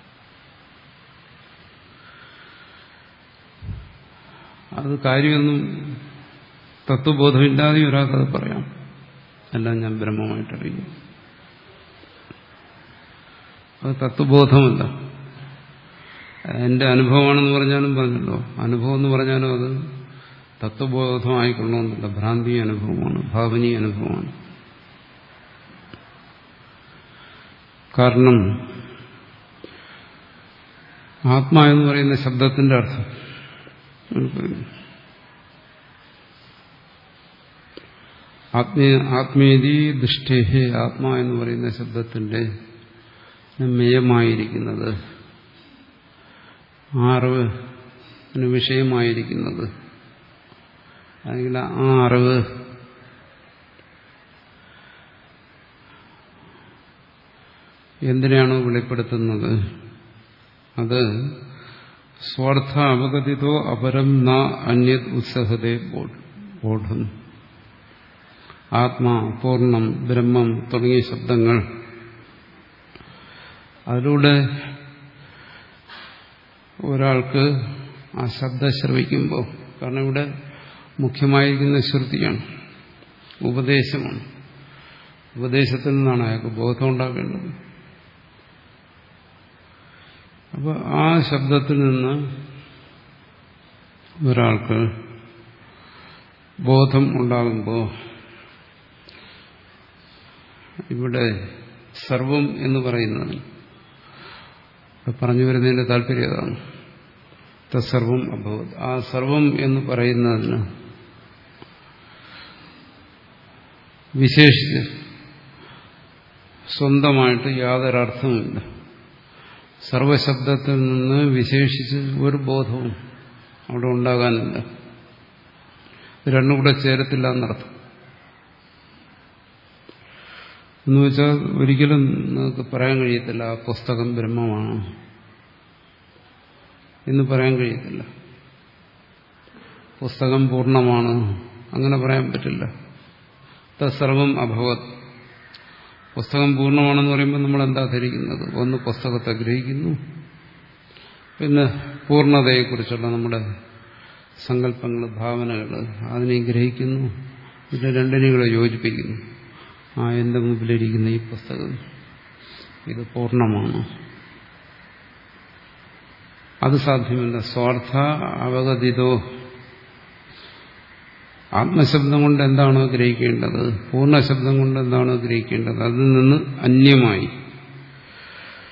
അത് കാര്യമൊന്നും തത്വബോധമില്ലാതെ ഒരാൾക്കത് പറയാം, എല്ലാം ഞാൻ ബ്രഹ്മമായിട്ടറിയുന്നു. അത് തത്വബോധമല്ല. എന്റെ അനുഭവമാണെന്ന് പറഞ്ഞാലും പറഞ്ഞല്ലോ, അനുഭവം എന്ന് പറഞ്ഞാലും അത് തത്വബോധമായിക്കൊള്ളണമെന്നില്ല. ഭ്രാന്തി അനുഭവമാണ്, ഭാവനീയ അനുഭവമാണ്. കാരണം ആത്മാ എന്ന് പറയുന്ന ശബ്ദത്തിന്റെ അർത്ഥം ആത്മീയ ആത്മീയതി ദൃഷ്ടേഹി, ആത്മാ എന്ന് പറയുന്ന ശബ്ദത്തിന്റെ മേയമായിരിക്കുന്നത്, ആ അറിവിന് വിഷയമായിരിക്കുന്നത്, അല്ലെങ്കിൽ ആ അറിവ് എന്തിനാണോ വെളിപ്പെടുത്തുന്നത് അത് സ്വാർത്ഥ അവഗതിതോ അപരം ന അന്യത് ഉത്സഹതേ ബോധം. ആത്മാ, പൂർണ്ണം, ബ്രഹ്മം തുടങ്ങിയ ശബ്ദങ്ങൾ, അതിലൂടെ ഒരാൾക്ക് ആ ശബ്ദം ശ്രവിക്കുമ്പോൾ, കാരണം ഇവിടെ മുഖ്യമായിരിക്കുന്ന ശ്രുതിയാണ്, ഉപദേശമാണ്. ഉപദേശത്തിൽ നിന്നാണ് അയാൾക്ക് ബോധം ഉണ്ടാകേണ്ടത്. അപ്പോൾ ആ ശബ്ദത്തിൽ നിന്ന് ഒരാൾക്ക് ബോധം ഉണ്ടാകുമ്പോൾ ഇവിടെ സർവം എന്ന് പറയുന്നത് പറഞ്ഞു വരുന്നതിന്റെ താല്പര്യം അതാണ്. തത്സർവം അഭവത്. ആ സർവം എന്ന് പറയുന്നതിന് വിശേഷിച്ച് സ്വന്തമായിട്ട് യാതൊരർത്ഥവുമില്ല. സർവശബ്ദത്തിൽ നിന്ന് വിശേഷിച്ച് ഒരു ബോധവും അവിടെ ഉണ്ടാകാനില്ല. രണ്ടും കൂടെ ചേരത്തില്ല എന്നർത്ഥം. എന്ന് വെച്ചാൽ ഒരിക്കലും നമുക്ക് പറയാൻ കഴിയത്തില്ല ആ പുസ്തകം ബ്രഹ്മമാണ് എന്ന് പറയാൻ കഴിയത്തില്ല. പുസ്തകം പൂർണ്ണമാണ് അങ്ങനെ പറയാൻ പറ്റില്ല. തത്സർവം അഭവത്. പുസ്തകം പൂർണ്ണമാണെന്ന് പറയുമ്പോൾ നമ്മൾ എന്താ ധരിക്കുന്നത്? ഒന്ന് പുസ്തകത്തെ ഗ്രഹിക്കുന്നു, പിന്നെ പൂർണ്ണതയെക്കുറിച്ചുള്ള നമ്മുടെ സങ്കല്പങ്ങൾ, ഭാവനകൾ, അതിനെ ഗ്രഹിക്കുന്നു, പിന്നെ രണ്ടിനെയും കൂടെ യോജിപ്പിക്കുന്നു. ആ എന്റെ മുമ്പിലിരിക്കുന്ന ഈ പുസ്തകം ഇത് പൂർണ്ണമാണ്. അത് സാധ്യമല്ല. സ്വാർത്ഥ അവഗതിതോ, ആത്മശബ്ദം കൊണ്ട് എന്താണോ ഗ്രഹിക്കേണ്ടത്, പൂർണ്ണശബ്ദം കൊണ്ട് എന്താണോ ഗ്രഹിക്കേണ്ടത്, അതിൽ നിന്ന് അന്യമായി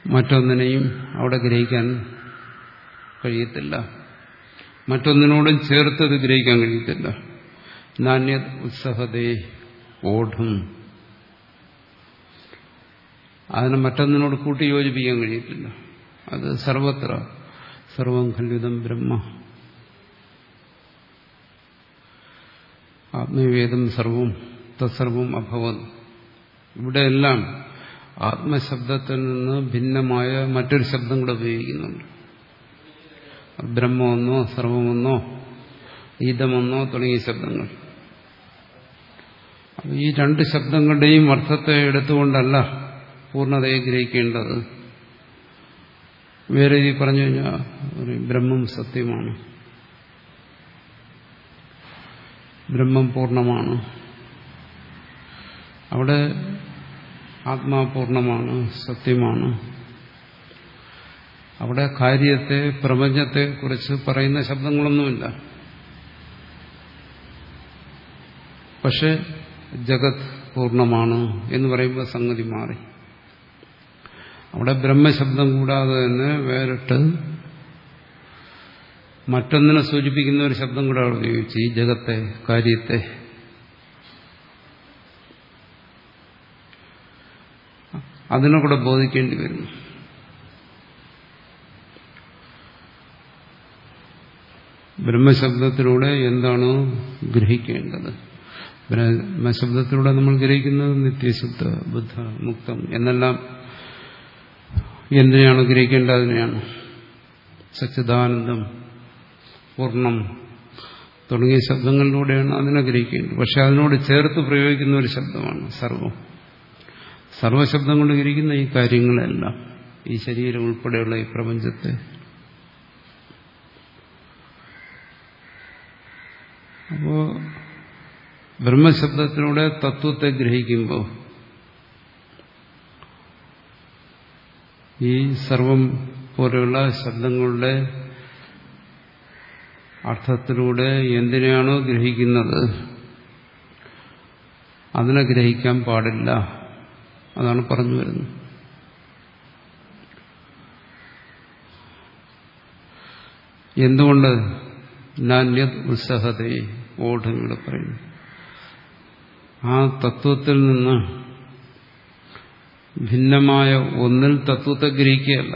മറ്റൊന്നിനെയും അവിടെ ഗ്രഹിക്കാൻ കഴിയത്തില്ല. മറ്റൊന്നിനോടും ചേർത്തത് ഗ്രഹിക്കാൻ കഴിയത്തില്ല. നാന്യത് ഉത്സഹതേ ഓഢും, അതിനെ മറ്റൊന്നിനോട് കൂട്ടി യോജിപ്പിക്കാൻ കഴിയത്തില്ല. അത് സർവത്ര സർവം ഖല്വിദം ബ്രഹ്മ ആത്മവേദം സർവം തത്സർവം അഭവൻ. ഇവിടെയെല്ലാം ആത്മശബ്ദത്തിൽ നിന്ന് ഭിന്നമായ മറ്റൊരു ശബ്ദം കൂടെ ഉപയോഗിക്കുന്നുണ്ട്. ബ്രഹ്മമെന്നോ സർവമെന്നോ ഈതമെന്നോ തുടങ്ങിയ ശബ്ദങ്ങൾ. ഈ രണ്ട് ശബ്ദങ്ങളുടെയും അർത്ഥത്തെ എടുത്തുകൊണ്ടല്ല പൂർണ്ണതയെ ഗ്രഹിക്കേണ്ടത്. വേറെ രീതി പറഞ്ഞു കഴിഞ്ഞാൽ ബ്രഹ്മം സത്യമാണ്, ബ്രഹ്മം പൂർണ്ണമാണ്, അവിടെ ആത്മാ പൂർണ്ണമാണ്, സത്യമാണ്. അവിടെ കാര്യത്തെ പ്രപഞ്ചത്തെ കുറിച്ച് പറയുന്ന ശബ്ദങ്ങളൊന്നുമില്ല. പക്ഷെ ജഗത് പൂർണ്ണമാണ് എന്ന് പറയുമ്പോൾ സംഗതി മാറി. അവിടെ ബ്രഹ്മശബ്ദം കൂടാതെ തന്നെ വേറിട്ട് മറ്റൊന്നിനെ സൂചിപ്പിക്കുന്ന ഒരു ശബ്ദം കൂടെ അവിടെ ഉപയോഗിച്ചു, ഈ ജഗത്തെ, കാര്യത്തെ. അതിനെ കൂടെ ബോധിക്കേണ്ടി വരുന്നു. ബ്രഹ്മശബ്ദത്തിലൂടെ എന്താണ് ഗ്രഹിക്കേണ്ടത്? ബ്രഹ്മശബ്ദത്തിലൂടെ നമ്മൾ ഗ്രഹിക്കുന്നത് നിത്യശുദ്ധ, ബുദ്ധ, മുക്തം എന്നെല്ലാം എന്തിനാണ് ഗ്രഹിക്കേണ്ടത്? അതിനെയാണ്. സച്ചിദാനന്ദം, പൂർണ്ണം തുടങ്ങിയ ശബ്ദങ്ങളിലൂടെയാണ് അതിനെ ഗ്രഹിക്കേണ്ടത്. പക്ഷെ അതിനോട് ചേർത്ത് പ്രയോഗിക്കുന്ന ഒരു ശബ്ദമാണ് സർവം. സർവശബ്ദം കൊണ്ട് ഗ്രഹിക്കുന്ന ഈ കാര്യങ്ങളെല്ലാം, ഈ ശരീരം ഉൾപ്പെടെയുള്ള ഈ പ്രപഞ്ചത്തെ. അപ്പോ ബ്രഹ്മശബ്ദത്തിലൂടെ തത്വത്തെ ഗ്രഹിക്കുമ്പോൾ ഈ സർവം പോലെയുള്ള ശബ്ദങ്ങളുടെ അർത്ഥത്തിലൂടെ എന്തിനാണോ ഗ്രഹിക്കുന്നത് അതിനെ ഗ്രഹിക്കാൻ പാടില്ല. അതാണ് പറഞ്ഞു വരുന്നത്. എന്തുകൊണ്ട്? നാന്യത് ഉത്സഹതേ ഓഢം ഇവിടെ പറയുന്നു. ആ തത്വത്തിൽ നിന്ന് ഭിന്നമായ ഒന്നിൽ തത്വത്തെ ഗ്രഹിക്കുകയല്ല,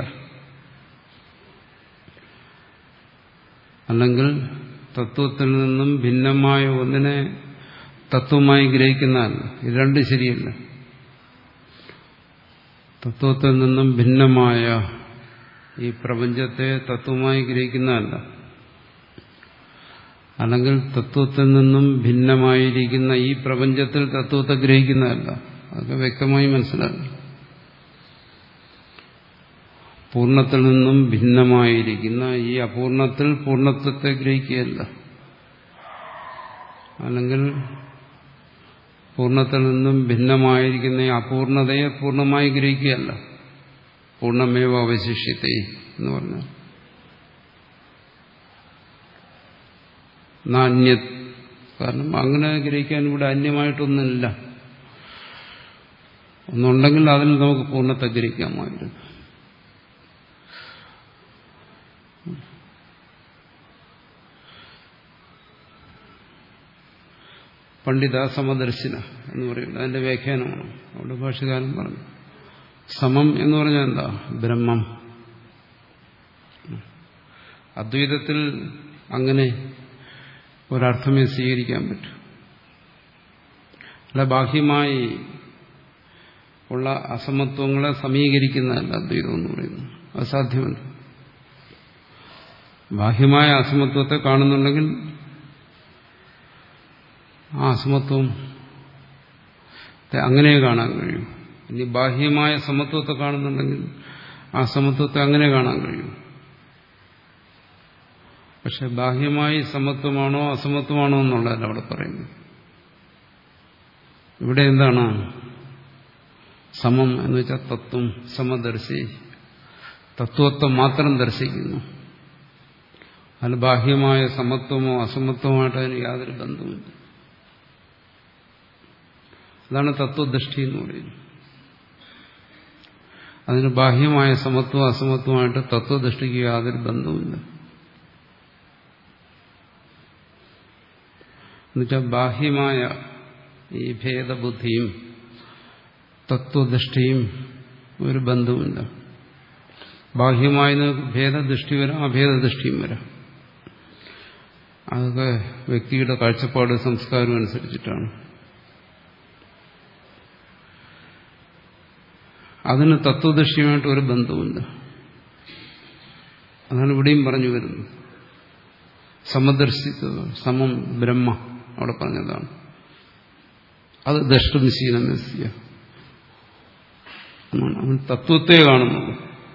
അല്ലെങ്കിൽ തത്വത്തിൽ നിന്നും ഭിന്നമായ ഒന്നിനെ തത്വമായി ഗ്രഹിക്കുന്നതല്ല. ഇത് രണ്ടും ശരിയല്ല. തത്വത്തിൽ നിന്നും ഭിന്നമായ ഈ പ്രപഞ്ചത്തെ തത്വമായി ഗ്രഹിക്കുന്നതല്ല, അല്ലെങ്കിൽ തത്വത്തിൽ നിന്നും ഭിന്നമായിരിക്കുന്ന ഈ പ്രപഞ്ചത്തിൽ തത്വത്തെ ഗ്രഹിക്കുന്നതല്ല. അതൊക്കെ വ്യക്തമായി മനസ്സിലാക്കും. പൂർണ്ണത്തിൽ നിന്നും ഭിന്നമായിരിക്കുന്ന ഈ അപൂർണത്തിൽ പൂർണ്ണത്വത്തെ ഗ്രഹിക്കുകയല്ല, അല്ലെങ്കിൽ പൂർണ്ണത്തിൽ നിന്നും ഭിന്നമായിരിക്കുന്ന ഈ അപൂർണതയെ പൂർണ്ണമായി ഗ്രഹിക്കുകയല്ല. പൂർണ്ണമേവ അവശിഷ്യത്തെ എന്ന് പറഞ്ഞാൽ നാന്യത്. കാരണം അങ്ങനെ ഗ്രഹിക്കാൻ ഇവിടെ അന്യമായിട്ടൊന്നുമില്ല. ഒന്നുണ്ടെങ്കിൽ അതിൽ നമുക്ക് പൂർണ്ണത്തെ ഗ്രഹിക്കാമായിരുന്നു. പണ്ഡിത സമദർശിന എന്ന് പറയുന്നത് അതിന്റെ വ്യാഖ്യാനമാണ്. അവിടെ ഭാഷകാരൻ പറഞ്ഞു സമം എന്ന് പറഞ്ഞാൽ എന്താ? ബ്രഹ്മം. അദ്വൈതത്തിൽ അങ്ങനെ ഒരർത്ഥമേ സ്വീകരിക്കാൻ പറ്റൂ. അല്ല ബാഹ്യമായി ഉള്ള അസമത്വങ്ങളെ സമീകരിക്കുന്നതല്ല അദ്വൈതം എന്ന് പറയുന്നത്. അത് സാധ്യമല്ല. ബാഹ്യമായ അസമത്വത്തെ കാണുന്നുണ്ടെങ്കിൽ ആ അസമത്വം അങ്ങനെ കാണാൻ കഴിയും. ഇനി ബാഹ്യമായ സമത്വത്തെ കാണുന്നുണ്ടെങ്കിൽ ആ സമത്വത്തെ അങ്ങനെ കാണാൻ കഴിയും. പക്ഷെ ബാഹ്യമായി സമത്വമാണോ അസമത്വമാണോ എന്നുള്ളതല്ല അവിടെ പറയുന്നത്. ഇവിടെ എന്താണ് സമം എന്ന് വെച്ചാൽ തത്വം, സമദർശി, തത്വത്തെ മാത്രം ദർശിക്കുന്നു. അതിൽ ബാഹ്യമായ സമത്വമോ അസമത്വമായിട്ട് അതിന് യാതൊരു ബന്ധവുമില്ല. അതാണ് തത്വദൃഷ്ടി എന്ന് പറയുന്നത്. അതിന് ബാഹ്യമായ സമത്വം അസമത്വമായിട്ട് തത്വദൃഷ്ടിക്ക് യാതൊരു ബന്ധവുമില്ല. എന്നുവെച്ചാൽ ബാഹ്യമായ ഈ ഭേദബുദ്ധിയും തത്വദൃഷ്ടിയും ഒരു ബന്ധവുമില്ല. ബാഹ്യമായ ഭേദദൃഷ്ടി വരാം, അഭേദദൃഷ്ടിയും വരാം. അതൊക്കെ വ്യക്തിയുടെ കാഴ്ചപ്പാട് സംസ്കാരം അനുസരിച്ചിട്ടാണ്. അതിന് തത്വദൃഷ്ടിയുമായിട്ട് ഒരു ബന്ധവുമില്ല. അതാണ് ഇവിടെയും പറഞ്ഞു വരുന്നത്. സമദർശിത്വ സമം ബ്രഹ്മ അവിടെ പറഞ്ഞതാണ്. അത് ദ്രഷ്ടും ശീലമസ്യ. അവൻ തത്വത്തെ കാണുന്നുള്ളൂ,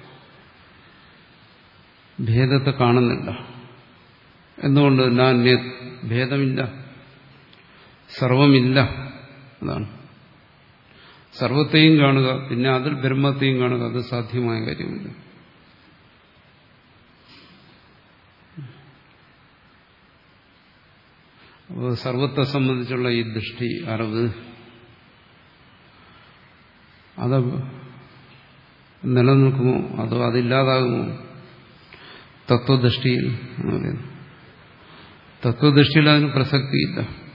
ഭേദത്തെ കാണുന്നില്ല. എന്തുകൊണ്ട്? നാന്യ ഭേദമില്ല, സർവമില്ല. അതാണ് സർവത്തെയും കാണുക, പിന്നെ അതിൽ ബ്രഹ്മത്തെയും കാണുക. അത് സാധ്യമായ കാര്യമില്ല. അപ്പോൾ സർവത്തെ സംബന്ധിച്ചുള്ള ഈ ദൃഷ്ടി, അറിവ്, അത് നിലനിൽക്കുമോ അതോ അതില്ലാതാകുമോ? തത്വദൃഷ്ടിയിൽ എന്ന് പറയുന്നു. തത്വദൃഷ്ടിയിൽ അതിന് പ്രസക്തിയില്ല.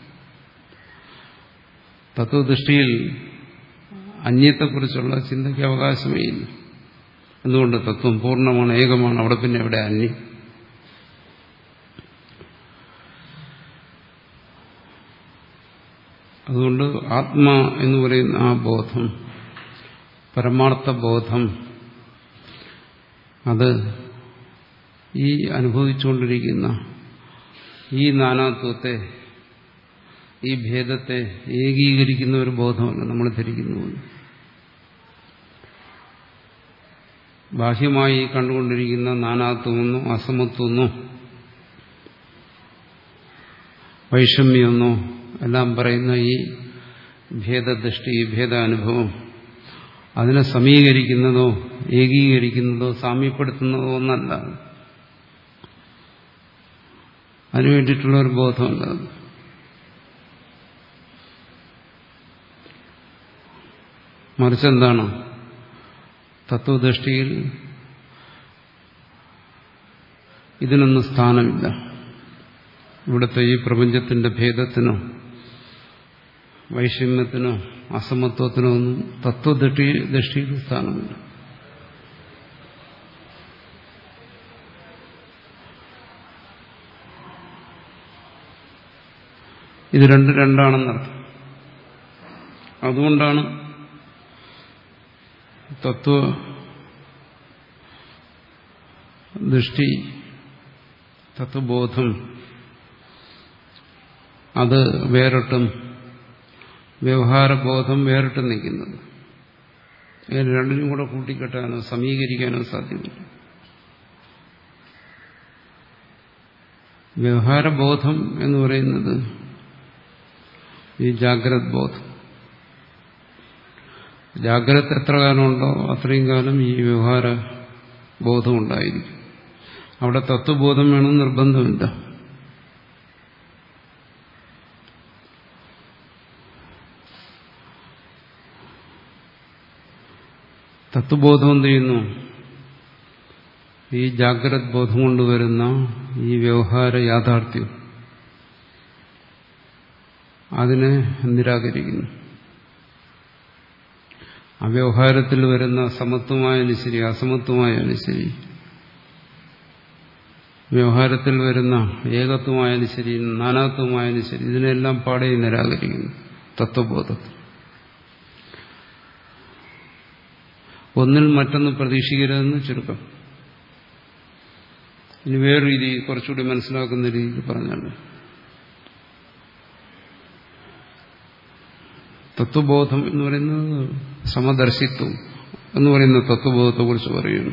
തത്വദൃഷ്ടിയിൽ അന്യത്തെക്കുറിച്ചുള്ള ചിന്തയ്ക്ക് അവകാശമേ ഇല്ല. എന്തുകൊണ്ട്? തത്വം പൂർണ്ണമാണ്, ഏകമാണ്. അവിടെ പിന്നെ എവിടെ അന്യം? അതുകൊണ്ട് ആത്മ എന്ന് പറയുന്ന ആ ബോധം, പരമാർത്ഥ ബോധം, അത് ഈ അനുഭവിച്ചുകൊണ്ടിരിക്കുന്ന ഈ നാനാത്വത്തെ, ഈ ഭേദത്തെ ഏകീകരിക്കുന്ന ഒരു ബോധമല്ല നമ്മൾ ധരിക്കുന്നു. ബാഹ്യമായി കണ്ടുകൊണ്ടിരിക്കുന്ന നാനാത്വമെന്നോ അസമത്വമെന്നോ വൈഷമ്യമെന്നോ എല്ലാം പറയുന്ന ഈ ഭേദദൃഷ്ടി, ഈ ഭേദാനുഭവം, അതിനെ സമീകരിക്കുന്നതോ ഏകീകരിക്കുന്നതോ സാമ്യപ്പെടുത്തുന്നതോ ഒന്നല്ല. അതിനുവേണ്ടിയിട്ടുള്ള ഒരു ബോധമല്ല അത്. മറിച്ചെന്താണ്? തത്വദൃഷ്ടിയിൽ ഇതിനൊന്നും സ്ഥാനമില്ല. ഇവിടുത്തെ ഈ പ്രപഞ്ചത്തിന്റെ ഭേദത്തിനോ വൈഷമ്യത്തിനോ അസമത്വത്തിനോ ഒന്നും തത്വദൃഷ്ടി ദൃഷ്ടിയിൽ സ്ഥാനമില്ല. ഇത് രണ്ട് രണ്ടാണെന്നർത്ഥം. അതുകൊണ്ടാണ് തത്വ ദൃഷ്ടി, തത്വബോധം അത് വേറിട്ടും വ്യവഹാരബോധം വേറിട്ടും നിൽക്കുന്നത്. ഇതിന് രണ്ടിനും കൂടെ കൂട്ടിക്കെട്ടാനോ സമീകരിക്കാനോ സാധ്യമല്ല. വ്യവഹാരബോധം എന്ന് പറയുന്നത് ഈ ജാഗ്രത് ബോധം. ജാഗ്രത എത്ര കാലമുണ്ടോ അത്രയും കാലം ഈ വ്യവഹാര ബോധം ഉണ്ടായിരിക്കും. അവിടെ തത്വബോധം വേണമെന്ന് നിർബന്ധമില്ല. തത്വബോധം എന്ത് ചെയ്യുന്നു? ഈ ജാഗ്രത് ബോധം കൊണ്ടുവരുന്ന ഈ വ്യവഹാര യാഥാർത്ഥ്യം അതിനെ നിരാകരിക്കുന്നു. അവ്യവഹാരത്തിൽ വരുന്ന സമത്വമായാലും ശരി അസമത്വമായാലും ശരി, വ്യവഹാരത്തിൽ വരുന്ന ഏകത്വമായാലും ശരി നാനാത്വമായാലും ശരി, ഇതിനെല്ലാം പാടെ നിരാകരിക്കുന്നു തത്വബോധത്തിൽ. ഒന്നിൽ മറ്റൊന്ന് പ്രതീക്ഷിക്കരുതെന്ന് ചുരുക്കം. ഇനി വേറെ രീതി, കുറച്ചുകൂടി മനസ്സിലാക്കുന്ന രീതിയിൽ പറഞ്ഞാൽ, തത്വബോധം എന്ന് പറയുന്നത് സമദർശിത്വം എന്ന് പറയുന്ന തത്വബോധത്തെക്കുറിച്ച് പറയുന്നു.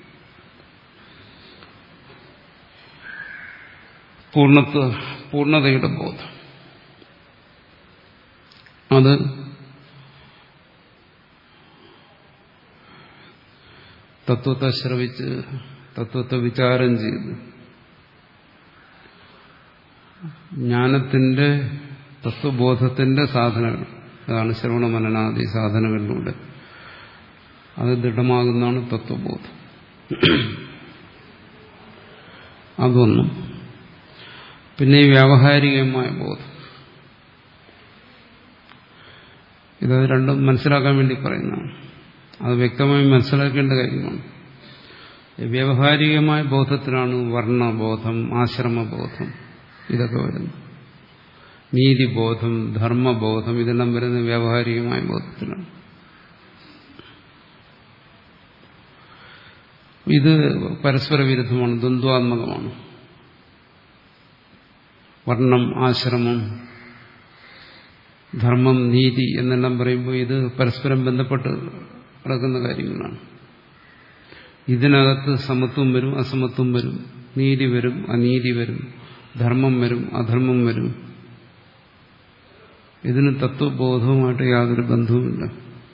പൂർണ്ണത്വ പൂർണ്ണതയുടെ ബോധം. അത് തത്വത്തെ ശ്രവിച്ച് തത്വത്തെ വിചാരം ചെയ്ത് ജ്ഞാനത്തിന്റെ തത്വബോധത്തിന്റെ സാധനങ്ങൾ, അതാണ് ശ്രവണ മനനാദി സാധനങ്ങളിലൂടെ അത് ദൃഢമാകുന്നതാണ് തത്വബോധം. അതൊന്നും. പിന്നെ ഈ വ്യാവഹാരികമായ ബോധം, ഇത് രണ്ടും മനസ്സിലാക്കാൻ വേണ്ടി പറയുന്നതാണ്. അത് വ്യക്തമായി മനസ്സിലാക്കേണ്ട കാര്യമാണ്. വ്യാവഹാരികമായ ബോധത്തിലാണ് വർണ്ണബോധം, ആശ്രമബോധം ഇതൊക്കെ വരുന്നത്. നീതിബോധം, ധർമ്മബോധം ഇതെല്ലാം വരുന്നത് വ്യാവഹാരികമായ ബോധത്തിലാണ്. ഇത് പരസ്പര വിരുദ്ധമാണ്, ദ്വന്ദ്വാത്മകമാണ്. വർണ്ണം, ആശ്രമം, ധർമ്മം, നീതി എന്നെല്ലാം പറയുമ്പോൾ ഇത് പരസ്പരം ബന്ധപ്പെട്ട് കിടക്കുന്ന കാര്യങ്ങളാണ്. ഇതിനകത്ത് സമത്വം വരും, അസമത്വം വരും, നീതി വരും, അനീതി വരും, ധർമ്മം വരും, അധർമ്മം വരും. ഇതിന് തത്വബോധവുമായിട്ട് യാതൊരു ബന്ധവുമില്ല.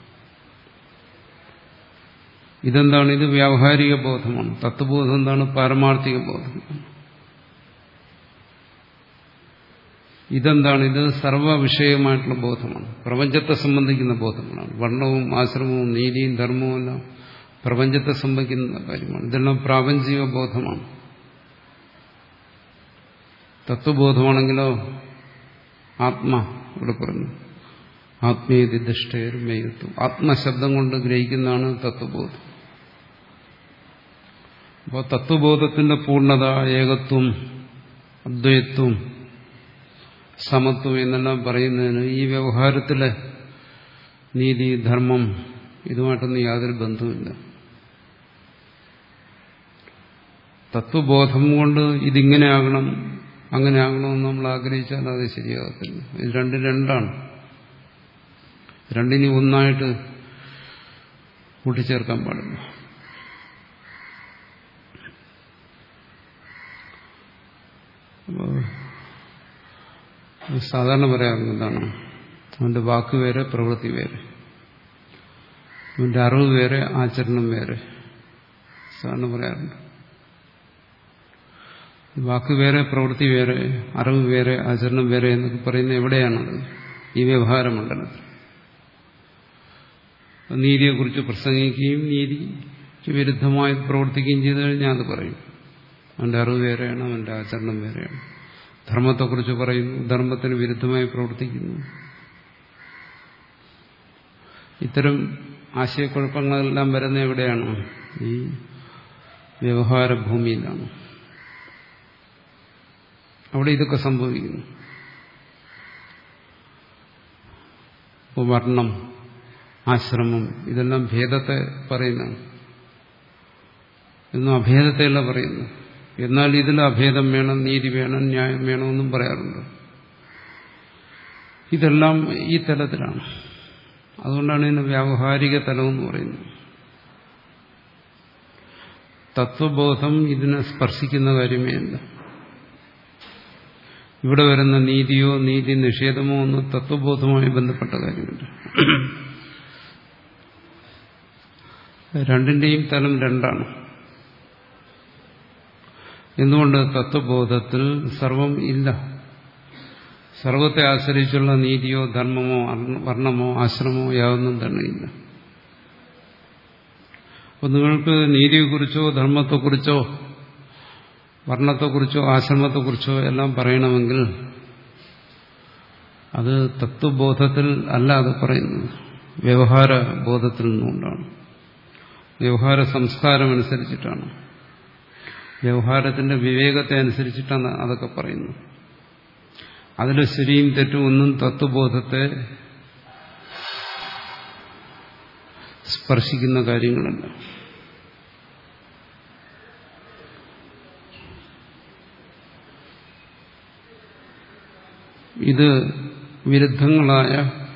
ഇതെന്താണ്? ഇത് വ്യാവഹാരിക ബോധമാണ്. തത്വബോധം എന്താണ്? പാരമാർത്ഥിക ബോധം. ഇതെന്താണ്? ഇത് സർവ്വവിഷയമായിട്ടുള്ള ബോധമാണ്, പ്രപഞ്ചത്തെ സംബന്ധിക്കുന്ന ബോധങ്ങളാണ്. വർണ്ണവും ആശ്രമവും നീതിയും ധർമ്മവും എല്ലാം പ്രപഞ്ചത്തെ സംബന്ധിക്കുന്ന കാര്യമാണ്. ഇതെല്ലാം പ്രാപഞ്ചിക ബോധമാണ്. തത്വബോധമാണെങ്കിലോ ആത്മ, ഇവിടെ പറഞ്ഞു ആത്മീയതി ദുഷ്ടേർമേയത്വം, ആത്മശബ്ദം കൊണ്ട് ഗ്രഹിക്കുന്നതാണ് തത്വബോധം. അപ്പോൾ തത്വബോധത്തിന്റെ പൂർണ്ണത, ഏകത്വം, അദ്വൈത്വം, സമത്വം എന്നെല്ലാം പറയുന്നതിന് ഈ വ്യവഹാരത്തിലെ നീതി, ധർമ്മം ഇതുമായിട്ടൊന്നും യാതൊരു ബന്ധവുമില്ല. തത്വബോധം കൊണ്ട് ഇതിങ്ങനെ ആകണം, അങ്ങനെ ആകണമെന്ന് നമ്മൾ ആഗ്രഹിച്ചാൽ അത് ശരിയാകത്തില്ല. ഇത് രണ്ടും രണ്ടാണ്. രണ്ടിനി ഒന്നായിട്ട് കൂട്ടിച്ചേർക്കാൻ പാടില്ല. സാധാരണ പറയാറുള്ളതാണ്, അവന്റെ വാക്ക് വേറെ, പ്രവൃത്തി വേറെ, അവന്റെ അറിവ് വേറെ, ആചരണം വേറെ. സാധാരണ പറയാറുണ്ട്. വാക്ക് വേറെ, പ്രവൃത്തി വേറെ, അറിവ് വേറെ, ആചരണം വേറെ എന്നൊക്കെ പറയുന്നത് എവിടെയാണത്? ഈ വ്യവഹാര മണ്ഡലത്തിൽ. നീതിയെക്കുറിച്ച് പ്രസംഗിക്കുകയും നീതിക്ക് വിരുദ്ധമായി പ്രവർത്തിക്കുകയും ചെയ്തു കഴിഞ്ഞാൽ അത് പറയും. അവന്റെ അറിവ് വേറെയാണ്, അവന്റെ ആചരണം വേറെയാണ്. ധർമ്മത്തെക്കുറിച്ച് പറയുന്നു, ധർമ്മത്തിന് വിരുദ്ധമായി പ്രവർത്തിക്കുന്നു. ഇത്തരം ആശയക്കുഴപ്പങ്ങളെല്ലാം വരുന്ന എവിടെയാണ്? ഈ വ്യവഹാര ഭൂമിയിലാണ്. അവിടെ ഇതൊക്കെ സംഭവിക്കുന്നു. ഇപ്പോൾ വർണ്ണം, ആശ്രമം ഇതെല്ലാം ഭേദത്തെ പറയുന്നതാണ്. ഇതൊന്നും അഭേദത്തെയല്ല പറയുന്നു. എന്നാൽ ഇതിൽ അഭേദം വേണം, നീതി വേണം, ന്യായം വേണമെന്നും പറയാറുണ്ട്. ഇതെല്ലാം ഈ തലത്തിലാണ്. അതുകൊണ്ടാണ് ഇതിന് വ്യാവഹാരിക തലമെന്ന് പറയുന്നത്. തത്വബോധം ഇതിനെ സ്പർശിക്കുന്ന കാര്യമേ അല്ല. ഇവിടെ വരുന്ന നീതിയോ നീതി നിഷേധമോ ഒന്നും തത്വബോധവുമായി ബന്ധപ്പെട്ട കാര്യമില്ല. രണ്ടിന്റെയും തലം രണ്ടാണ്. എന്തുകൊണ്ട്? തത്വബോധത്തിൽ സർവം ഇല്ല. സർവത്തെ ആശ്രയിച്ചുള്ള നീതിയോ ധർമ്മമോ വർണ്ണമോ ആശ്രമമോ യാതൊന്നും തന്നെ ഇല്ല. അപ്പോൾ നിങ്ങൾക്ക് നീതിയെക്കുറിച്ചോ ധർമ്മത്തെക്കുറിച്ചോ വർണ്ണത്തെക്കുറിച്ചോ ആശ്രമത്തെക്കുറിച്ചോ എല്ലാം പറയണമെങ്കിൽ അത് തത്വബോധത്തിൽ അല്ല അത് പറയുന്നത്, വ്യവഹാര ബോധത്തിൽ നിന്നുകൊണ്ടാണ്. വ്യവഹാര സംസ്കാരമനുസരിച്ചിട്ടാണ്, വ്യവഹാരത്തിന്റെ വിവേകത്തെ അനുസരിച്ചിട്ടാണ് അതൊക്കെ പറയുന്നത്. അതിൽ ശരിയും തെറ്റും ഒന്നും തത്വബോധത്തെ സ്പർശിക്കുന്ന കാര്യങ്ങളല്ല. ഇത് വിരുദ്ധങ്ങളായ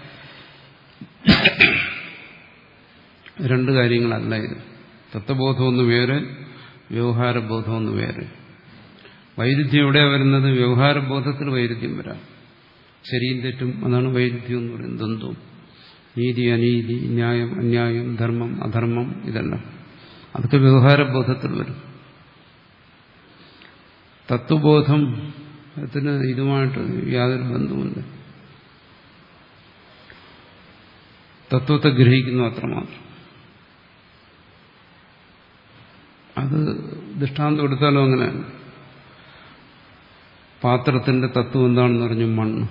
രണ്ട് കാര്യങ്ങളല്ല. ഇത് തത്വബോധമൊന്ന് വേറെ, വ്യവഹാരബോധമൊന്ന് വേറെ. വൈരുദ്ധ്യം എവിടെയാണ് വരുന്നത്? വ്യവഹാരബോധത്തിൽ വൈരുദ്ധ്യം വരാം. ശരിയും തെറ്റും, അതാണ് വൈരുദ്ധ്യം എന്ന് പറയുന്നത്. ദ്വന്ദ്വം, നീതി അനീതി, ന്യായം അന്യായം, ധർമ്മം അധർമ്മം, ഇതെല്ലാം അതൊക്കെ വ്യവഹാരബോധത്തിൽ വരും. തത്വബോധത്തിന് ഇതുമായിട്ട് യാതൊരു ബന്ധവുമില്ല. തത്വത്തെ ഗ്രഹിക്കുന്നു അത്രമാത്രം. അത് ദൃഷ്ടാന്തം എടുത്താലും അങ്ങനെ. പാത്രത്തിന്റെ തത്വം എന്താണെന്ന് പറഞ്ഞു? മണ്ണ്.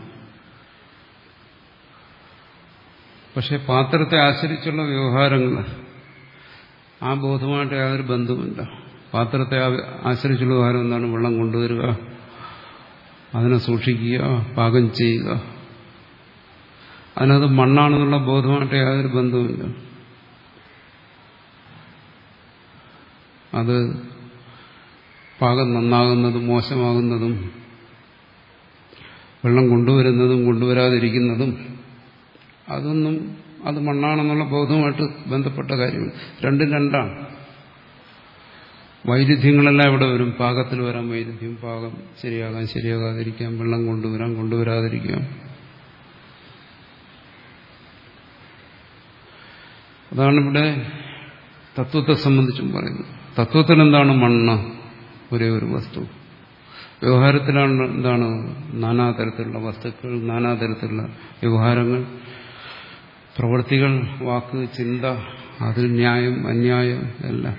പക്ഷെ പാത്രത്തെ ആശ്രയിച്ചുള്ള വ്യവഹാരങ്ങൾ ആ ബോധമായിട്ട് യാതൊരു ബന്ധവുമില്ല. പാത്രത്തെ ആശ്രയിച്ചുള്ള വ്യവഹാരം എന്താണ്? വെള്ളം കൊണ്ടുവരിക, അതിനെ സൂക്ഷിക്കുക, പാകം ചെയ്യുക. അതിനകത്ത് മണ്ണാണെന്നുള്ള ബോധമായിട്ട് യാതൊരു ബന്ധവുമില്ല. അത് പാകം നന്നാകുന്നതും മോശമാകുന്നതും വെള്ളം കൊണ്ടുവരുന്നതും കൊണ്ടുവരാതിരിക്കുന്നതും അതൊന്നും അത് മണ്ണാണെന്നുള്ള ബോധവുമായിട്ട് ബന്ധപ്പെട്ട കാര്യമാണ്. രണ്ടും രണ്ടാണ്. വൈരുദ്ധ്യങ്ങളെല്ലാം ഇവിടെ വരും. പാകത്തിൽ വരാൻ വൈരുദ്ധ്യം, പാകം ശരിയാകാൻ ശരിയാകാതിരിക്കാം, വെള്ളം കൊണ്ടുവരാൻ കൊണ്ടുവരാതിരിക്കാം. അതാണ് ഇവിടെ തത്വത്തെ സംബന്ധിച്ചും പറയുന്നത്. തത്വത്തിൽ എന്താണ്? മണ്ണ്, ഒരേ ഒരു വസ്തു. വ്യവഹാരത്തിലാണ് എന്താണ്? നാനാതരത്തിലുള്ള വസ്തുക്കൾ, നാനാതരത്തിലുള്ള വ്യവഹാരങ്ങൾ, പ്രവൃത്തികൾ, വാക്ക്, ചിന്ത, അതിൽ ന്യായം അന്യായം എല്ലാം.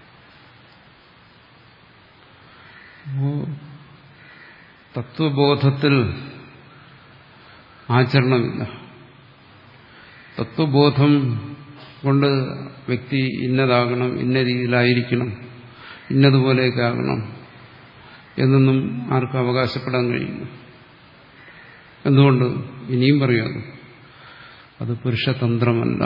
അപ്പോ തത്വബോധത്തിൽ ആചരണമില്ല. തത്വബോധം കൊണ്ട് വ്യക്തി ഇന്നതാകണം, ഇന്ന രീതിയിലായിരിക്കണം, ഇന്നതുപോലെയൊക്കെ ആകണം എന്നൊന്നും ആർക്കും അവകാശപ്പെടാൻ കഴിയില്ല. എന്തുകൊണ്ട്? ഇനിയും പറയാതെ അത് പുരുഷതന്ത്രമല്ല,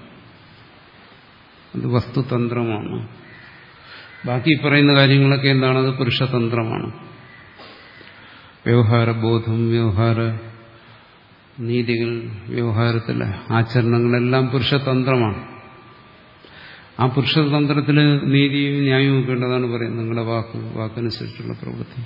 അത് വസ്തുതന്ത്രമാണ്. ബാക്കി പറയുന്ന കാര്യങ്ങളൊക്കെ എന്താണ്? അത് പുരുഷതന്ത്രമാണ്. വ്യവഹാരബോധം, വ്യവഹാര നീതികൾ, വ്യവഹാരത്തിലെ ആചരണങ്ങളെല്ലാം പുരുഷതന്ത്രമാണ്. ആ പുരുഷതന്ത്രത്തിൽ നീതിയും ന്യായവും ഒക്കെ ഉണ്ടതാണ് പറയുന്നത്. നിങ്ങളുടെ വാക്ക്, വാക്കനുസരിച്ചുള്ള പ്രവൃത്തി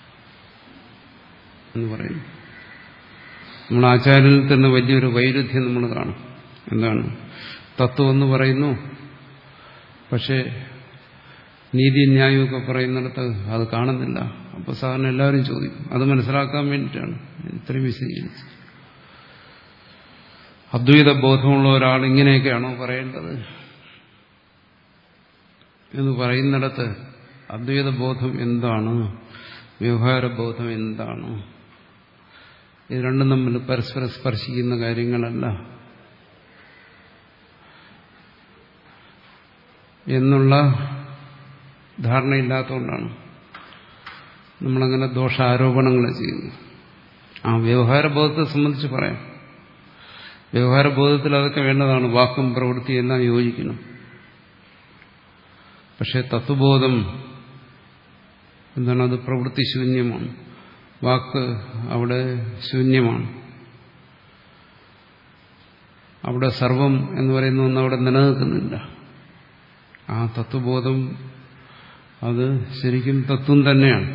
എന്ന് പറയുന്നു. നമ്മൾ ആചാര്യനിൽ തന്നെ വലിയൊരു വൈരുദ്ധ്യം നമ്മൾ കാണും. എന്താണ്? തത്വം എന്ന് പറയുന്നു, പക്ഷേ നീതി ന്യായമൊക്കെ പറയുന്നിടത്ത് അത് കാണുന്നില്ല. അപ്പോൾ സാധാരണ എല്ലാവരും ചോദിക്കും. അത് മനസ്സിലാക്കാൻ വേണ്ടിയിട്ടാണ് ഇത്രയും വിശദീകരിച്ചത്. അദ്വൈത ബോധമുള്ള ഒരാൾ ഇങ്ങനെയൊക്കെയാണോ പറയേണ്ടത് എന്ന് പറയുന്നിടത്ത് അദ്വൈത ബോധം എന്താണ്, വ്യവഹാരബോധം എന്താണ്, ഇത് രണ്ടും തമ്മിൽ പരസ്പരം സ്പർശിക്കുന്ന കാര്യങ്ങളല്ല എന്നുള്ള ധാരണയില്ലാത്തതുകൊണ്ടാണ് നമ്മളങ്ങനെ ദോഷാരോപണങ്ങൾ ചെയ്യുന്നത്. ആ വ്യവഹാരബോധത്തെ സംബന്ധിച്ച് പറയാം. വ്യവഹാരബോധത്തിൽ അതൊക്കെ വേണ്ടതാണ്. വാക്കും പ്രവൃത്തിയെല്ലാം യോജിക്കണം. പക്ഷെ തത്വബോധം എന്താണ്? അത് പ്രവൃത്തി ശൂന്യമാണ്. വാക്ക് അവിടെ ശൂന്യമാണ്. അവിടെ സർവം എന്ന് പറയുന്ന ഒന്നും അവിടെ നിലനിൽക്കുന്നില്ല. ആ തത്വബോധം അത് ശരിക്കും തത്വം തന്നെയാണ്.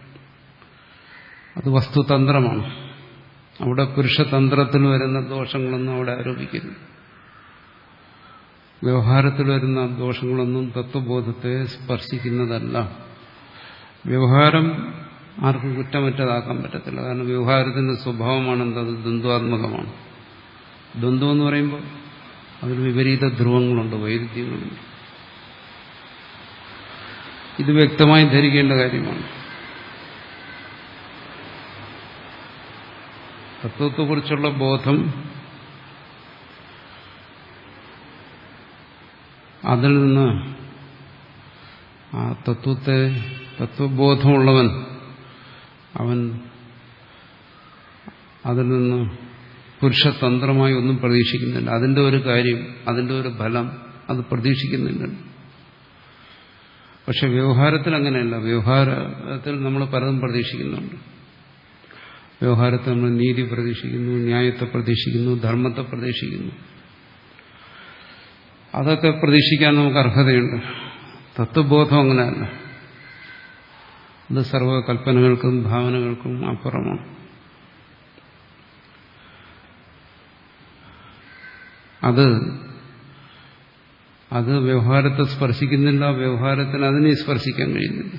അത് വസ്തുതന്ത്രമാണ്. അവിടെ പുരുഷതന്ത്രത്തിൽ വരുന്ന ദോഷങ്ങളൊന്നും അവിടെ ആരോപിക്കരുത്. വ്യവഹാരത്തിൽ വരുന്ന ദോഷങ്ങളൊന്നും തത്വബോധത്തെ സ്പർശിക്കുന്നതല്ല. വ്യവഹാരം ആർക്കും കുറ്റമറ്റതാക്കാൻ പറ്റത്തില്ല. കാരണം വ്യവഹാരത്തിന്റെ സ്വഭാവമാണ് എന്തത്? ദ്വന്ദ്വാത്മകമാണ്. ദ്വന്ദ്വം എന്ന് പറയുമ്പോൾ അതിൽ വിപരീത ധ്രുവങ്ങളുണ്ട്, വൈരുദ്ധ്യങ്ങളുണ്ട്. ഇത് വ്യക്തമായി ധരിക്കേണ്ട കാര്യമാണ്. തത്വത്തെക്കുറിച്ചുള്ള ബോധം അതിൽ നിന്ന് ആ തത്വത്തെ തത്വബോധമുള്ളവൻ അവൻ അതിൽ നിന്ന് പുരുഷതന്ത്രമായി ഒന്നും പ്രതീക്ഷിക്കുന്നില്ല. അതിന്റെ ഒരു കാര്യം, അതിന്റെ ഒരു ഫലം അത് പ്രതീക്ഷിക്കുന്നില്ല. പക്ഷെ വ്യവഹാരത്തിൽ അങ്ങനെയല്ല. വ്യവഹാരത്തിൽ നമ്മൾ പലതും പ്രതീക്ഷിക്കുന്നുണ്ട്. വ്യവഹാരത്തിൽ നമ്മൾ നീതി പ്രതീക്ഷിക്കുന്നു, ന്യായത്തെ പ്രതീക്ഷിക്കുന്നു, ധർമ്മത്തെ പ്രതീക്ഷിക്കുന്നു. അതൊക്കെ പ്രതീക്ഷിക്കാൻ നമുക്ക് അർഹതയുണ്ട്. തത്വബോധം അങ്ങനെയല്ല. അത് സർവ്വകൽപ്പനകൾക്കും ഭാവനകൾക്കും അപ്പുറമാണ്. അത് അത് വ്യവഹാരത്തെ സ്പർശിക്കുന്നില്ല. വ്യവഹാരത്തിന് അതിനെ സ്പർശിക്കാൻ കഴിയുന്നില്ല.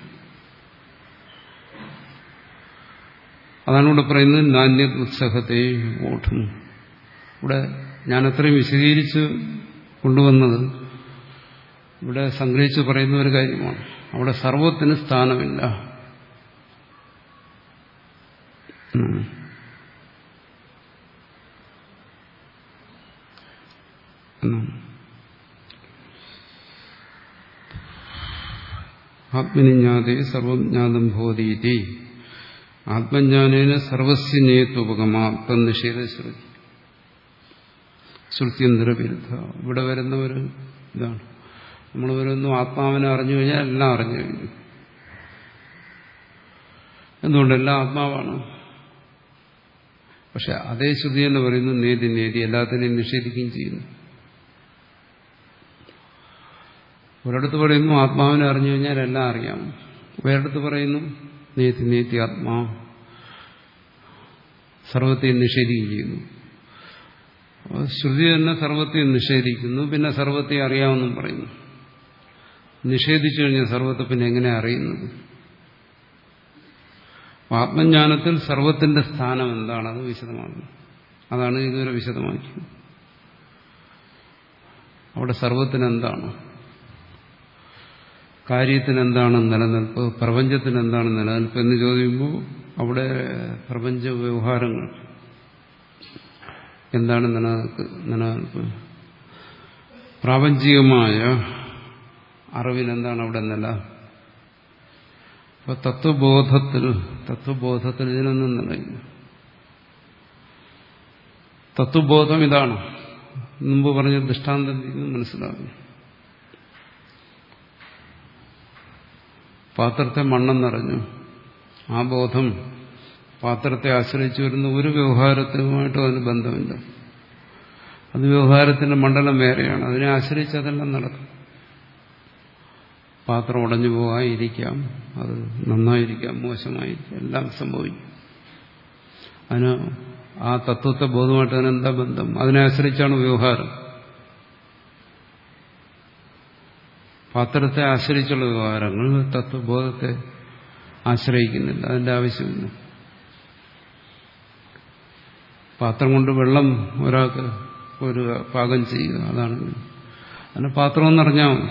അതാണ് ഇവിടെ പറയുന്നത് നാന്യ ഉത്സഹത്തെ ഓഠം. ഇവിടെ ഞാൻ അത്രയും വിശദീകരിച്ച് കൊണ്ടുവന്നത് ഇവിടെ സംഗ്രഹിച്ച് പറയുന്ന ഒരു കാര്യമാണ്. അവിടെ സർവത്തിന് സ്ഥാനമില്ല. ആത്മനിജ്ഞാതേ സർവം ജ്ഞാതം ഭവതീതി ആത്മജ്ഞാനേന സർവസ്യ നേത്വപകമാ തന്നിഷേധ ശ്രുതി. ശ്രുത്യന്തര വിരുദ്ധ. ഇവിടെ വരുന്ന ഒരു ഇതാണ്. നമ്മൾ വരുന്നു ആത്മാവിനെ അറിഞ്ഞു കഴിഞ്ഞാൽ എല്ലാം അറിഞ്ഞു കഴിഞ്ഞു. എന്തുകൊണ്ടെല്ലാം ആത്മാവാണ്. പക്ഷെ അതേ ശ്രുതി എന്ന് പറയുന്നു നേതി നേതി എല്ലാത്തിനെയും നിഷേധിക്കുകയും ചെയ്യുന്നു. ഒരിടത്ത് പറയുന്നു ആത്മാവിനെ അറിഞ്ഞു കഴിഞ്ഞാൽ എല്ലാം അറിയാം. വേറെടുത്ത് പറയുന്നു നേതി നേതി ആത്മാ സർവത്തെയും നിഷേധിക്കുകയും ചെയ്യുന്നു. ശ്രുതി തന്നെ സർവത്തെയും നിഷേധിക്കുന്നു. പിന്നെ സർവത്തെ അറിയാമെന്നും പറയുന്നു. നിഷേധിച്ചു കഴിഞ്ഞാൽ സർവത്തെ പിന്നെ എങ്ങനെ അറിയുന്നത്? ആത്മജ്ഞാനത്തിൽ സർവത്തിന്റെ സ്ഥാനം എന്താണ്? അത് വിശദമാകുന്നു. അതാണ് ഇതുവരെ വിശദമാക്കിയത്. അവിടെ സർവത്തിന് എന്താണ്? കാര്യത്തിന് എന്താണ് നിലനിൽപ്പ്? പ്രപഞ്ചത്തിന് എന്താണ് നിലനിൽപ്പ് എന്ന് ചോദിക്കുമ്പോൾ അവിടെ പ്രപഞ്ച വ്യവഹാരങ്ങൾ എന്താണ് നിലനിൽപ്പ് നിലനിൽപ്പ് പ്രാപഞ്ചികമായ അറിവിനെന്താണ് അവിടെ നില? അപ്പൊ തത്വബോധത്തിൽ തത്വബോധത്തിൽ ഇതിനൊന്നും നിലയില്ല. തത്വബോധം ഇതാണ്. മുമ്പ് പറഞ്ഞ ദൃഷ്ടാന്തം മനസ്സിലാകും. പാത്രത്തെ മണ്ണെന്നറിഞ്ഞു. ആ ബോധം പാത്രത്തെ ആശ്രയിച്ചു വരുന്ന ഒരു വ്യവഹാരത്തിനുമായിട്ടും അതിന് ബന്ധമില്ല. അത് വ്യവഹാരത്തിന്റെ മണ്ഡലം വേറെയാണ്. അതിനെ ആശ്രയിച്ച് അതെല്ലാം നടക്കും. പാത്രം ഉടഞ്ഞു പോകാതിരിക്കാം, അത് നന്നായിരിക്കാം, മോശമായിരിക്കാം, എല്ലാം സംഭവിക്കും. അതിന് ആ തത്വത്തെ ബോധമായിട്ട് അതിനെന്താ ബന്ധം? അതിനെ ആശ്രയിച്ചാണ് വ്യവഹാരം. പാത്രത്തെ ആശ്രയിച്ചുള്ള വ്യവഹാരങ്ങൾ തത്വബോധത്തെ ആശ്രയിക്കുന്നില്ല. അതിന്റെ ആവശ്യമില്ല. പാത്രം കൊണ്ട് വെള്ളം ഒരാൾക്ക് ഒരു പാകം ചെയ്യുക, അതാണ്. അതിന് പാത്രമെന്നറിഞ്ഞാൽ മതി.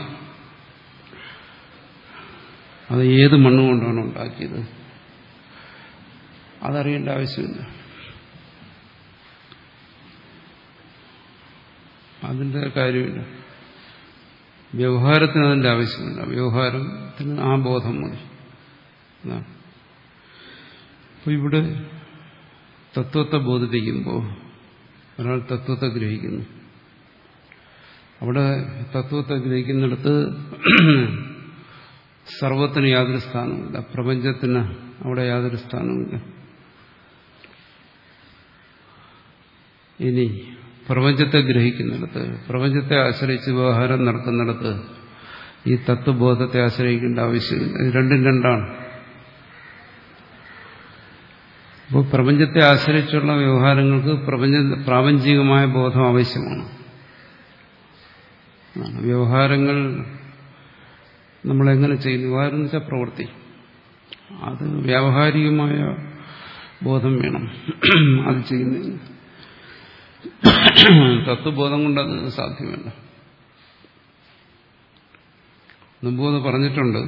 അത് ഏത് മണ്ണുകൊണ്ടാണ് ഉണ്ടാക്കിയത് അതറിയേണ്ട ആവശ്യമില്ല. അതിന്റെ കാര്യമില്ല. വ്യവഹാരത്തിന് അതിന്റെ ആവശ്യമില്ല. വ്യവഹാരത്തിന് ആ ബോധം മതി. അപ്പൊ ഇവിടെ തത്വത്തെ ബോധിപ്പിക്കുമ്പോൾ ഒരാൾ തത്വത്തെ ഗ്രഹിക്കുന്നു. അവിടെ തത്വത്തെ ഗ്രഹിക്കുന്നിടത്ത് സർവത്തിന് യാതൊരു സ്ഥാനവുമില്ല. പ്രപഞ്ചത്തിന് അവിടെ യാതൊരു സ്ഥാനവുമില്ല. ഇനി പ്രപഞ്ചത്തെ ഗ്രഹിക്കുന്നിടത്ത്, പ്രപഞ്ചത്തെ ആശ്രയിച്ച് വ്യവഹാരം നടക്കുന്നിടത്ത് ഈ തത്വബോധത്തെ ആശ്രയിക്കേണ്ട ആവശ്യമില്ല. ഇത് രണ്ടും രണ്ടാണ്. അപ്പോൾ പ്രപഞ്ചത്തെ ആശ്രയിച്ചുള്ള വ്യവഹാരങ്ങൾക്ക് പ്രപഞ്ച പ്രാപഞ്ചികമായ ബോധം ആവശ്യമാണ്. വ്യവഹാരങ്ങൾ നമ്മളെങ്ങനെ ചെയ്യുന്നു? വ്യവഹാരം എന്ന് വെച്ചാൽ പ്രവൃത്തി. അത് വ്യാവഹാരികമായ ബോധം വേണം അത് ചെയ്യുന്നതിന്. തത്വബോധം കൊണ്ട് അത് സാധ്യമല്ല. മുമ്പ് പറഞ്ഞിട്ടുണ്ട്,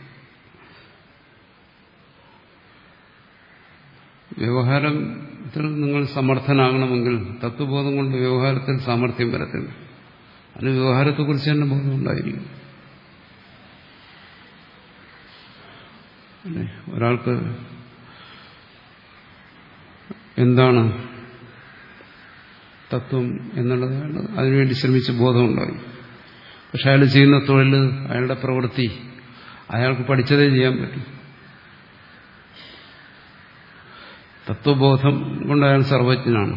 വ്യവഹാരത്തിൽ നിങ്ങൾ സമർത്ഥനാകണമെങ്കിൽ തത്വബോധം കൊണ്ട് വ്യവഹാരത്തിൽ സാമർഥ്യം വരത്തില്ല. അതിന് വ്യവഹാരത്തെക്കുറിച്ച് തന്നെ ബോധം ഉണ്ടായിരിക്കും. ഒരാൾക്ക് എന്താണ് തത്വം എന്നുള്ളത് അതിനുവേണ്ടി ശ്രമിച്ച് ബോധമുണ്ടായി. പക്ഷെ അയാൾ ചെയ്യുന്ന തൊഴിൽ, അയാളുടെ പ്രവൃത്തി അയാൾക്ക് പഠിച്ചതേ ചെയ്യാൻ പറ്റും. തത്വബോധം കൊണ്ട് അയാൾ സർവജ്ഞനാണ്.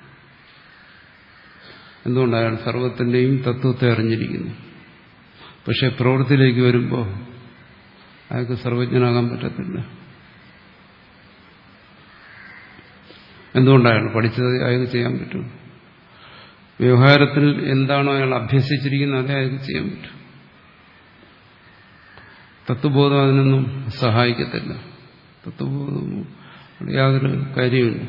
എന്തുകൊണ്ട്? അയാൾ സർവത്തിന്റെയും തത്വത്തെ അറിഞ്ഞിരിക്കുന്നു. പക്ഷെ പ്രവൃത്തിയിലേക്ക് വരുമ്പോൾ അയാൾക്ക് സർവജ്ഞനാകാൻ പറ്റത്തില്ല. എന്തുകൊണ്ടയാൾ പഠിച്ചത് അയാൾക്ക് ചെയ്യാൻ പറ്റും. വ്യവഹാരത്തിൽ എന്താണോ അയാൾ അഭ്യസിച്ചിരിക്കുന്നത് അതേ അയാൾക്ക് ചെയ്യാൻ പറ്റും. തത്വബോധം അതിനൊന്നും സഹായിക്കത്തില്ല. തത്വബോധം യാതൊരു കാര്യമില്ല.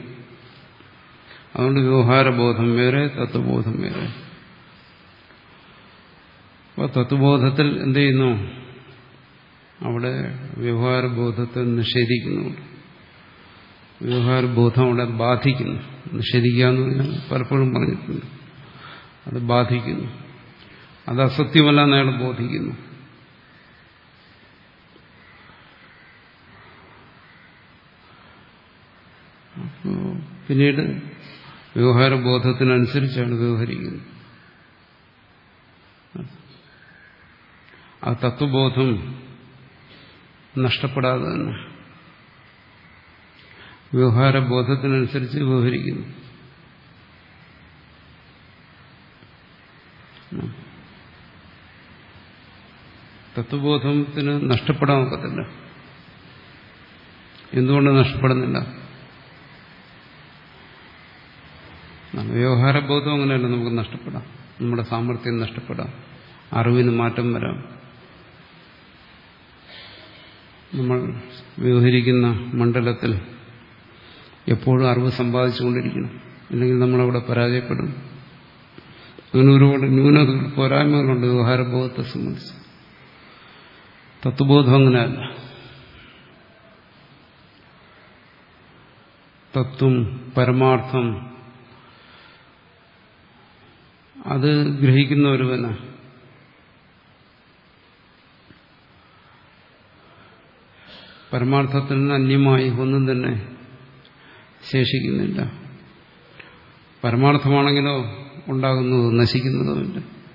അതുകൊണ്ട് വ്യവഹാരബോധം വേറെ, തത്വബോധം വേറെ. അപ്പോൾ തത്വബോധത്തിൽ എന്ത് ചെയ്യുന്നു? അവിടെ വ്യവഹാരബോധത്തെ നിഷേധിക്കുന്നുണ്ട്. വ്യവഹാരബോധം അവിടെ ബാധിക്കുന്നു. നിഷേധിക്കുക എന്ന് പറഞ്ഞാൽ പലപ്പോഴും പറഞ്ഞിട്ടുണ്ട്, അത് ബാധിക്കുന്നു. അത് അസത്യമല്ല എന്ന് അയാൾ ബോധിക്കുന്നു. അപ്പോൾ പിന്നീട് വ്യവഹാരബോധത്തിനനുസരിച്ചാണ് വ്യവഹരിക്കുന്നത്. ആ തത്വബോധം നഷ്ടപ്പെടാതെ തന്നെ വ്യവഹാരബോധത്തിനനുസരിച്ച് വ്യവഹരിക്കുന്നു. തത്വബോധത്തിന് നഷ്ടപ്പെടാൻ ഒക്കത്തില്ല. എന്തുകൊണ്ട് നഷ്ടപ്പെടുന്നില്ല? വ്യവഹാരബോധം അങ്ങനെയല്ല, നമുക്ക് നഷ്ടപ്പെടാം. നമ്മുടെ സാമർഥ്യം നഷ്ടപ്പെടാം, അറിവിന് മാറ്റം വരാം. നമ്മൾ വ്യവഹരിക്കുന്ന മണ്ഡലത്തിൽ എപ്പോഴും അറിവ് സമ്പാദിച്ചുകൊണ്ടിരിക്കണം, അല്ലെങ്കിൽ നമ്മളവിടെ പരാജയപ്പെടും. അങ്ങനെ ഒരുപാട് ന്യൂനതകൾ, പോരായ്മകളുണ്ട് വ്യവഹാരബോധത്തെ സംബന്ധിച്ച്. തത്വബോധം അങ്ങനെയല്ല. തത്വം, പരമാർത്ഥം അത് ഗ്രഹിക്കുന്ന ഒരുവന് പരമാർത്ഥത്തിൽ നിന്ന് അന്യമായി ഒന്നും തന്നെ ശേഷിക്കുന്നില്ല. പരമാർത്ഥമാണെങ്കിലോ ഉണ്ടാകുന്നതും നശിക്കുന്നതുമില്ല.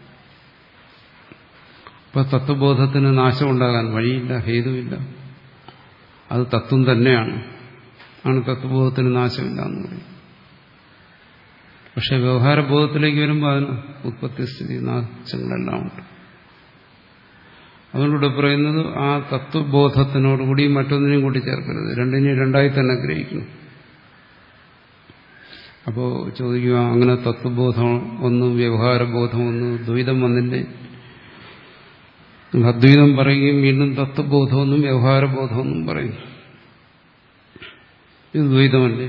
ഇപ്പൊ തത്വബോധത്തിന് നാശം ഉണ്ടാകാൻ വഴിയില്ല, ഹേതുവില്ല. അത് തത്വം തന്നെയാണ്. ആണ് തത്വബോധത്തിന് നാശമില്ല എന്ന് പറയും. പക്ഷെ വ്യവഹാരബോധത്തിലേക്ക് വരുമ്പോൾ അതിന് ഉത്പത്തിസ്ഥിതി നാശങ്ങളെല്ലാം ഉണ്ട്. അതുകൊണ്ടിവിടെ പറയുന്നത് ആ തത്വബോധത്തിനോടുകൂടി മറ്റൊന്നിനെയും കൂടി ചേർക്കരുത്, രണ്ടിനെയും രണ്ടായി തന്നെ ഗ്രഹിക്കണം. അപ്പോൾ ചോദിക്കുക, അങ്ങനെ തത്വബോധം ഒന്ന് വ്യവഹാരബോധം ഒന്ന് ദ്വൈതം വന്നില്ലേ? അദ്വൈതം പറയുകയും വീണ്ടും തത്വബോധമൊന്നും വ്യവഹാരബോധമൊന്നും പറയും. ഇത് ദ്വൈതമല്ലേ?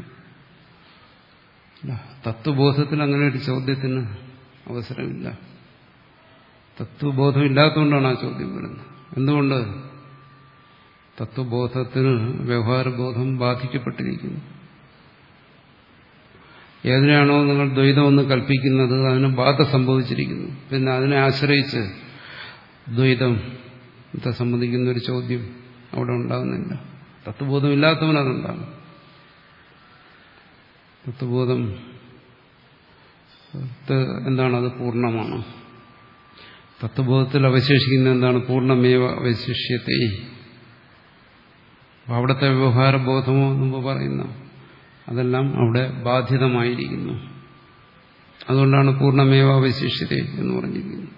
തത്വബോധത്തിൽ അങ്ങനെ ഒരു ചോദ്യത്തിന് അവസരമില്ല. തത്വബോധം ഇല്ലാത്തതുകൊണ്ടാണ് ആ ചോദ്യം വരുന്നത്. എന്തുകൊണ്ട്? തത്വബോധത്തിന് വ്യവഹാരബോധം ബാധിക്കപ്പെട്ടിരിക്കുന്നു. ഏതിനാണോ നിങ്ങൾ ദ്വൈതമെന്ന് കൽപ്പിക്കുന്നത് അതിന് ബാധ സംഭവിച്ചിരിക്കുന്നു. പിന്നെ അതിനെ ആശ്രയിച്ച് ദ്വൈതത്തെ സംബന്ധിക്കുന്ന ഒരു ചോദ്യം അവിടെ ഉണ്ടാകുന്നില്ല. തത്വബോധം ഇല്ലാത്തവനതുണ്ടാകും. തത്വബോധം എന്താണ്? അത് പൂർണ്ണമാണ്. തത്വബോധത്തിൽ അവശേഷിക്കുന്ന എന്താണ്? പൂർണ്ണമേവ അവശിഷ്യത്തെ. അവിടുത്തെ വ്യവഹാരബോധമോ മുമ്പ് പറയുന്ന അതെല്ലാം അവിടെ ബാധിതമായിരിക്കുന്നു. അതുകൊണ്ടാണ് പൂർണ്ണമേവ അവശിഷ്യത എന്ന് പറഞ്ഞിരിക്കുന്നത്.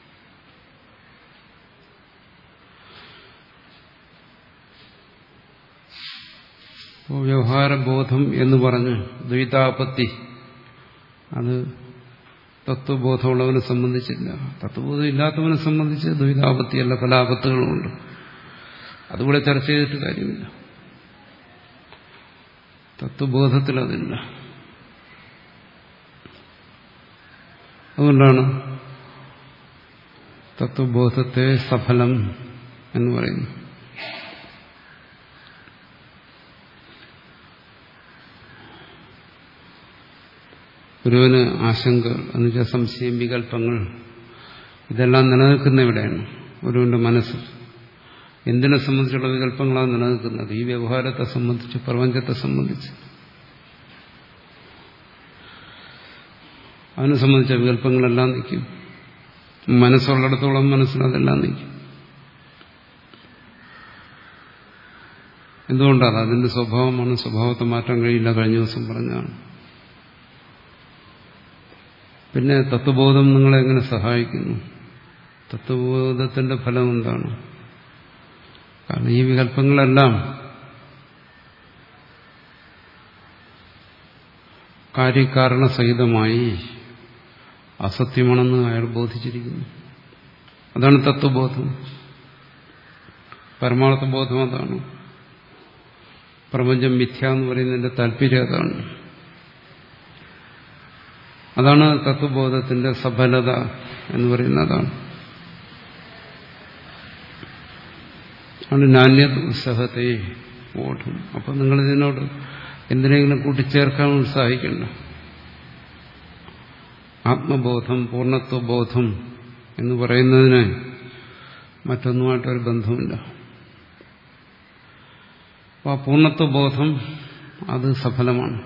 അപ്പോൾ വ്യവഹാരബോധം എന്ന് പറഞ്ഞ് ദ്വൈതാപത്തി അത് തത്വബോധമുള്ളവനെ സംബന്ധിച്ചില്ല. തത്വബോധം ഇല്ലാത്തവനെ സംബന്ധിച്ച് ദ്വൈതാപത്തിയല്ല, പല ആപത്തുകളുമുണ്ട്. അതുകൂടെ ചർച്ച ചെയ്തിട്ട് കാര്യമില്ല. തത്വബോധത്തിൽ അതില്ല. അതുകൊണ്ടാണ് തത്വബോധത്തെ സഫലം എന്ന് പറയുന്നത്. ഗുരുവിന് ആശങ്ക എന്ന് വെച്ചാൽ സംശയം, വികല്പങ്ങൾ, ഇതെല്ലാം നിലനിൽക്കുന്ന എവിടെയാണ്? ഗുരുവിന്റെ മനസ്സ്. എന്തിനെ സംബന്ധിച്ചുള്ള വികല്പങ്ങളാണ് നിലനിൽക്കുന്നത്? ഈ വ്യവഹാരത്തെ സംബന്ധിച്ച്, പ്രപഞ്ചത്തെ സംബന്ധിച്ച്. അതിനെ സംബന്ധിച്ച വികല്പങ്ങളെല്ലാം നിൽക്കും. മനസ്സുള്ളിടത്തോളം മനസ്സിനതെല്ലാം നിൽക്കും. എന്തുകൊണ്ടാണ്? അതിന്റെ സ്വഭാവമാണ്. സ്വഭാവത്തെ മാറ്റാൻ കഴിയില്ല. കഴിഞ്ഞ ദിവസം പറഞ്ഞാണ്. പിന്നെ തത്വബോധം നിങ്ങളെ എങ്ങനെ സഹായിക്കുന്നു? തത്വബോധത്തിന്റെ ഫലം എന്താണ്? കാരണം ഈ വികല്പങ്ങളെല്ലാം കാര്യകാരണസഹിതമായി അസത്യമാണെന്ന് അയാൾ ബോധിച്ചിരിക്കുന്നു. അതാണ് തത്വബോധം. പരമാർത്ഥബോധം അതാണ്. പ്രപഞ്ചം മിഥ്യ എന്ന് പറയുന്നതിന്റെ താല്പര്യം അതാണ്. അതാണ് തത്വബോധത്തിന്റെ സഫലത എന്ന് പറയുന്നതാണ്. അതുകൊണ്ട് നാന്യത് ഉത്സാഹത്തെ ബോധം. അപ്പം നിങ്ങളിതിനോട് എന്തിനെങ്കിലും കൂട്ടിച്ചേർക്കാൻ ഉത്സാഹിക്കണ്ട. ആത്മബോധം, പൂർണ്ണത്വബോധം എന്ന് പറയുന്നതിന് മറ്റൊന്നുമായിട്ടൊരു ബന്ധമില്ല. അപ്പോൾ ആ പൂർണ്ണത്വബോധം അത് സഫലമാണ്.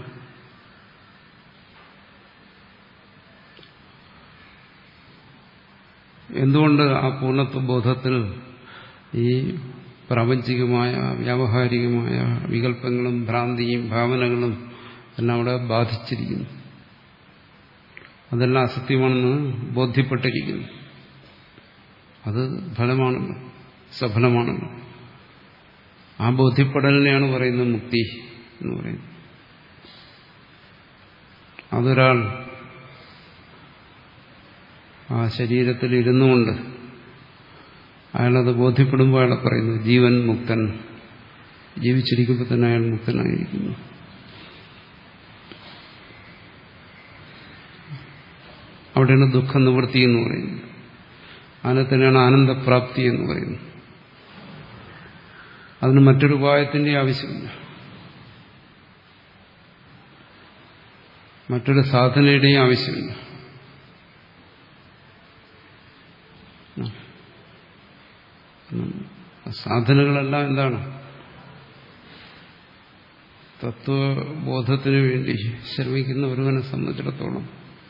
എന്തുകൊണ്ട് ആ പൂർണ്ണത്വബോധത്തിൽ ഈ പ്രാപഞ്ചികമായ വ്യാവഹാരികമായ വികല്പങ്ങളും ഭ്രാന്തിയും ഭാവനകളും എല്ലാം അവിടെ ബാധിച്ചിരിക്കുന്നു. അതെല്ലാം അസത്യമാണെന്ന് ബോധ്യപ്പെട്ടിരിക്കുന്നു. അത് ഫലമാണല്ലോ, സഫലമാണല്ലോ. ആ ബോധ്യപ്പെടലിനെയാണ് പറയുന്നത് മുക്തി എന്ന് പറയുന്നത്. അതൊരാൾ ആ ശരീരത്തിൽ ഇരുന്നുകൊണ്ട് അയാളത് ബോധ്യപ്പെടുമ്പോൾ അയാളെ പറയുന്നു ജീവൻ മുക്തൻ. ജീവിച്ചിരിക്കുമ്പോൾ തന്നെ അയാൾ മുക്തനായിരിക്കുന്നു. അവിടെയാണ് ദുഃഖ നിവൃത്തി എന്ന് പറയുന്നത്. അതിനെ തന്നെയാണ് ആനന്ദപ്രാപ്തി എന്ന് പറയുന്നത്. അതിന് മറ്റൊരു ഉപായത്തിന്റെ ആവശ്യമില്ല, മറ്റൊരു സാധനയുടെയും ആവശ്യമില്ല. സാധനങ്ങളെല്ലാം എന്താണ്? തത്വബോധത്തിന് വേണ്ടി ശ്രമിക്കുന്ന ഒരുവനെ സംബന്ധിച്ചിടത്തോളം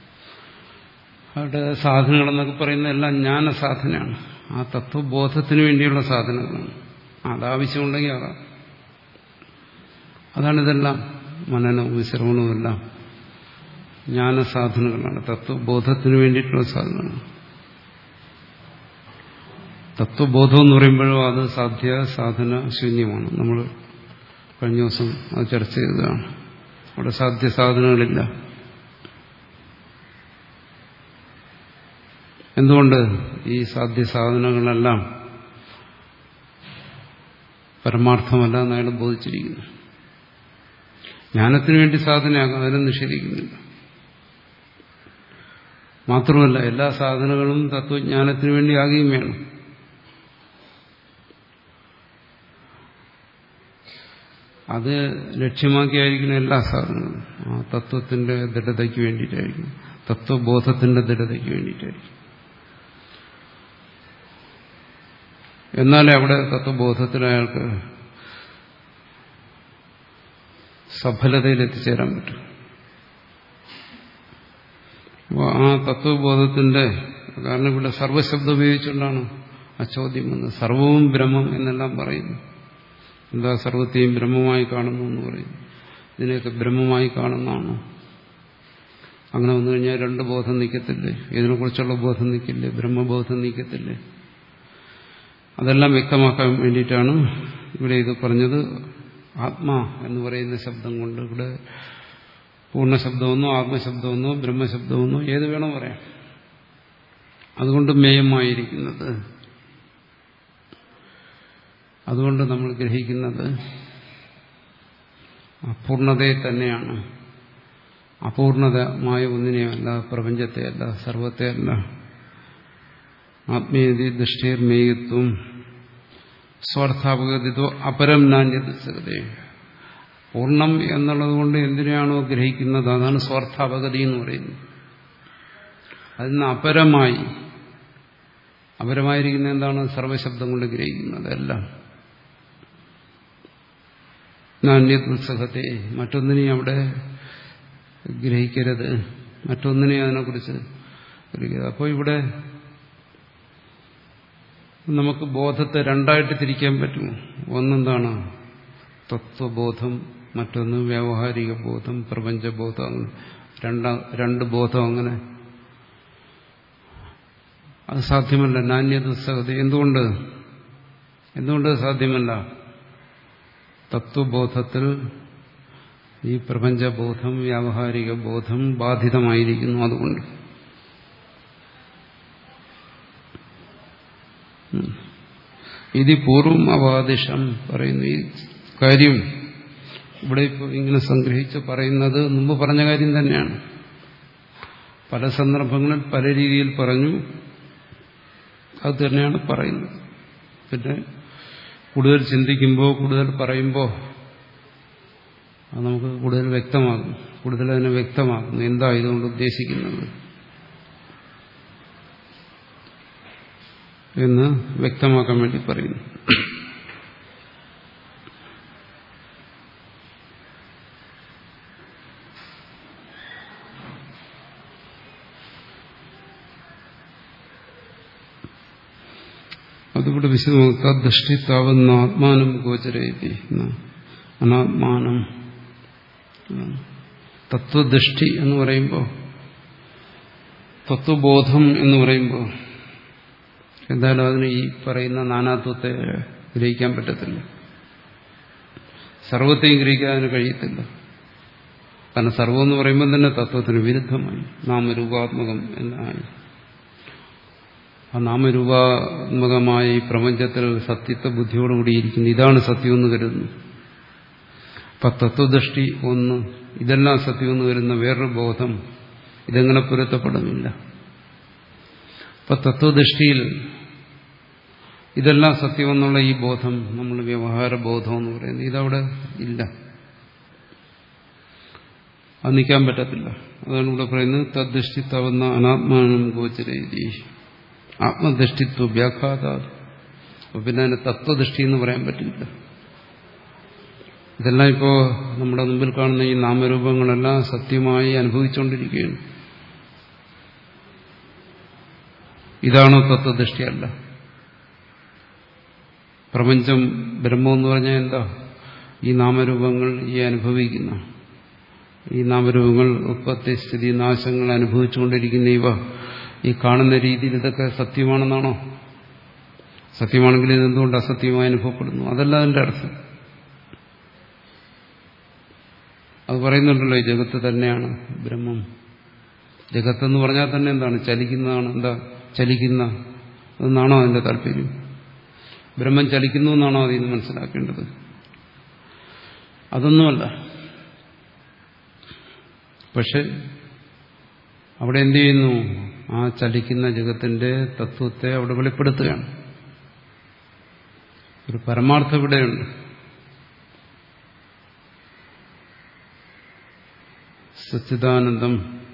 അവിടെ സാധനങ്ങളെന്നൊക്കെ പറയുന്ന എല്ലാം ജ്ഞാന സാധനമാണ്. ആ തത്വബോധത്തിന് വേണ്ടിയുള്ള സാധനങ്ങളാണ്. അതാവശ്യമുണ്ടെങ്കിൽ ആകാം. അതാണിതെല്ലാം. മനനവും ശ്രവണവും എല്ലാം ജ്ഞാനസാധനങ്ങളാണ്, തത്വബോധത്തിന് വേണ്ടിയിട്ടുള്ള സാധനങ്ങളാണ്. തത്വബോധം എന്ന് പറയുമ്പോഴോ അത് സാധ്യ സാധന ശൂന്യമാണ്. നമ്മൾ കഴിഞ്ഞ ദിവസം അത് ചർച്ച ചെയ്തതാണ്. അവിടെ സാധ്യ സാധനങ്ങളില്ല. എന്തുകൊണ്ട്? ഈ സാധ്യ സാധനങ്ങളെല്ലാം പരമാർത്ഥമല്ല എന്ന് അയാൾ ബോധിച്ചിരിക്കുന്നു. ജ്ഞാനത്തിന് വേണ്ടി സാധനയാകാം, അതിനെ നിഷേധിക്കുന്നില്ല. മാത്രമല്ല എല്ലാ സാധനങ്ങളും തത്വജ്ഞാനത്തിന് വേണ്ടി ആകുകയും വേണം. അത് ലക്ഷ്യമാക്കിയായിരിക്കുന്ന എല്ലാ സാധനങ്ങളും ആ തത്വത്തിന്റെ ദൃഢതയ്ക്ക് വേണ്ടിയിട്ടായിരിക്കും, തത്വബോധത്തിന്റെ ദൃഢതയ്ക്ക് വേണ്ടിയിട്ടായിരിക്കും. എന്നാലേ അവിടെ തത്വബോധത്തിൽ അയാൾക്ക് സഫലതയിൽ എത്തിച്ചേരാൻ പറ്റും. അപ്പോൾ ആ തത്വബോധത്തിന്റെ കാരണം ഇവിടെ സർവശബ്ദം ഉപയോഗിച്ചുകൊണ്ടാണ് ആ ചോദ്യം വന്നത്. സർവവും ബ്രഹ്മം എന്നെല്ലാം പറയുന്നു. എന്താ സർവത്തെയും ബ്രഹ്മമായി കാണുന്നു എന്ന് പറയുന്നു. ഇതിനെയൊക്കെ ബ്രഹ്മമായി കാണുന്നതാണോ? അങ്ങനെ വന്നു കഴിഞ്ഞാൽ രണ്ട് ബോധം നിൽക്കത്തില്ലേ? ഇതിനെക്കുറിച്ചുള്ള ബോധം നിൽക്കില്ലേ? ബ്രഹ്മബോധം നിൽക്കത്തില്ലേ? അതെല്ലാം വ്യക്തമാക്കാൻ വേണ്ടിയിട്ടാണ് ഇവിടെ ഇത് പറഞ്ഞത്. ആത്മാ എന്ന് പറയുന്ന ശബ്ദം കൊണ്ട് ഇവിടെ പൂർണ്ണശബ്ദമെന്നോ ആത്മശബ്ദമെന്നോ ബ്രഹ്മശബ്ദമെന്നോ ഏത് വേണോ പറയാം. അതുകൊണ്ട് മേയമായിരിക്കുന്നത്, അതുകൊണ്ട് നമ്മൾ ഗ്രഹിക്കുന്നത് അപൂർണതയെ തന്നെയാണ്. അപൂർണതമായ ഒന്നിനെയല്ല, പ്രപഞ്ചത്തെയല്ല, സർവത്തെയല്ല. ആത്മീയതി ദൃഷ്ടിർമേയത്വം സ്വാർത്ഥാപകതിത്വ അപരം നാന്യതേ. പൂർണ്ണം എന്നുള്ളത് കൊണ്ട് എന്തിനാണോ ഗ്രഹിക്കുന്നത് അതാണ് സ്വാർത്ഥാപകതി എന്ന് പറയുന്നത്. അതിന് അപരമായി, അപരമായിരിക്കുന്ന എന്താണ്? സർവശബ്ദം കൊണ്ട് ഗ്രഹിക്കുന്നത് എല്ലാം. നാന്യതുത്സഹത്തെ, മറ്റൊന്നിനെയും അവിടെ ഗ്രഹിക്കരുത്, മറ്റൊന്നിനെയും അതിനെക്കുറിച്ച് ഗ്രഹിക്കരുത്. അപ്പോൾ ഇവിടെ നമുക്ക് ബോധത്തെ രണ്ടായിട്ട് തിരിക്കാൻ പറ്റുമോ? ഒന്നെന്താണ് തത്വബോധം, മറ്റൊന്ന് വ്യാവഹാരിക ബോധം, പ്രപഞ്ചബോധം. അങ്ങനെ രണ്ടാ രണ്ട് ബോധം അങ്ങനെ അത് സാധ്യമല്ല. നാന്യതുത്സഹത എന്തുകൊണ്ട് എന്തുകൊണ്ട് സാധ്യമല്ല? തത്വബോധത്തിൽ ഈ പ്രപഞ്ചബോധം, വ്യാവഹാരിക ബോധം ബാധിതമായിരിക്കുന്നു. അതുകൊണ്ട് ഇത് പൂർവം അവാദിഷം പറയുന്നു. ഈ കാര്യം ഇവിടെ ഇപ്പോൾ ഇങ്ങനെ സംഗ്രഹിച്ച് പറയുന്നത് മുമ്പ് പറഞ്ഞ കാര്യം തന്നെയാണ്. പല സന്ദർഭങ്ങളിൽ പല രീതിയിൽ പറഞ്ഞു, അത് തന്നെയാണ് പറയുന്നത്. പിന്നെ കൂടുതൽ ചിന്തിക്കുമ്പോൾ കൂടുതൽ പറയുമ്പോൾ അത് നമുക്ക് കൂടുതൽ വ്യക്തമാകും, കൂടുതൽ അതിനെ വ്യക്തമാകുന്നു എന്താ ഇതുകൊണ്ട് ഉദ്ദേശിക്കുന്നത് എന്ന് വ്യക്തമാക്കാൻ വേണ്ടി പറയുന്നു. അതുകൂടെ വിശദമാകും. തദ്ദൃഷ്ടി താവുന്ന ആത്മാനം ഗോചരേതി അനാത്മാനം. തത്വദൃഷ്ടി എന്ന് പറയുമ്പോൾ, തത്വബോധം എന്ന് പറയുമ്പോൾ എന്തായാലും അതിന് ഈ പറയുന്ന നാനാത്വത്തെ ഗ്രഹിക്കാൻ പറ്റത്തില്ല, സർവത്തെയും ഗ്രഹിക്കാൻ അതിന് കഴിയത്തില്ല. കാരണം സർവം എന്ന് പറയുമ്പോൾ തന്നെ തത്വത്തിന് വിരുദ്ധമായി നാമരൂപാത്മകം എന്നായി. ആ നാമരൂപാത്മകമായ ഈ പ്രപഞ്ചത്തിൽ സത്യത്വ ബുദ്ധിയോടുകൂടിയിരിക്കുന്നു, ഇതാണ് സത്യമെന്ന് കരുതുന്നു. അപ്പം തത്വദൃഷ്ടി ഒന്ന്, ഇതെല്ലാം സത്യമെന്ന് വരുന്ന വേറൊരു ബോധം, ഇതെങ്ങനെ പൊരുത്തപ്പെടുന്നില്ല. അപ്പം തത്വദൃഷ്ടിയിൽ ഇതെല്ലാം സത്യമെന്നുള്ള ഈ ബോധം, നമ്മൾ വ്യവഹാര ബോധം എന്ന് പറയുന്നത്, ഇതവിടെ ഇല്ല, അത് നിൽക്കാൻ പറ്റത്തില്ല. അതാണ് ഇവിടെ പറയുന്നത് തദ്ദൃഷ്ടി തവന്ന അനാത്മാനം ഗോചരേതി ആത്മദൃഷ്ടിത്വ വ്യാഘാത. അപ്പൊ പിന്നെ അതിന് തത്വദൃഷ്ടി എന്ന് പറയാൻ പറ്റില്ല. ഇതെല്ലാം ഇപ്പോൾ നമ്മുടെ മുമ്പിൽ കാണുന്ന ഈ നാമരൂപങ്ങളെല്ലാം സത്യമായി അനുഭവിച്ചുകൊണ്ടിരിക്കുകയാണ്. ഇതാണോ തത്വദൃഷ്ടിയല്ല. പ്രപഞ്ചം ബ്രഹ്മം എന്ന് പറഞ്ഞാൽ എന്താ? ഈ നാമരൂപങ്ങൾ ഈ അനുഭവിക്കുന്ന ഈ നാമരൂപങ്ങൾ ഉത്പത്തി സ്ഥിതി നാശങ്ങൾ അനുഭവിച്ചുകൊണ്ടിരിക്കുന്ന ഇവ ഈ കാണുന്ന രീതിയിൽ ഇതൊക്കെ സത്യമാണെന്നാണോ? സത്യമാണെങ്കിൽ ഇതെന്തുകൊണ്ട് അസത്യമായി അനുഭവപ്പെടുന്നു? അതല്ല അതിന്റെ അർത്ഥം. അത് പറയുന്നുണ്ടല്ലോ, ഈ ജഗത്ത് തന്നെയാണ് ബ്രഹ്മം. ജഗത്തെന്ന് പറഞ്ഞാൽ തന്നെ എന്താണ്? ചലിക്കുന്നതാണ്. എന്താ ചലിക്കുന്ന എന്നാണോ അതിന്റെ താല്പര്യം? ബ്രഹ്മം ചലിക്കുന്നു എന്നാണോ അതിൽ നിന്ന് മനസ്സിലാക്കേണ്ടത്? അതൊന്നുമല്ല. പക്ഷെ അവിടെ എന്ത് ചെയ്യുന്നു? ആ ചലിക്കുന്ന ജഗത്തിന്റെ തത്വത്തെ അവിടെ വെളിപ്പെടുത്തുകയാണ്. ഒരു പരമാർത്ഥം ഇവിടെയുണ്ട്. സച്ചിദാനന്ദം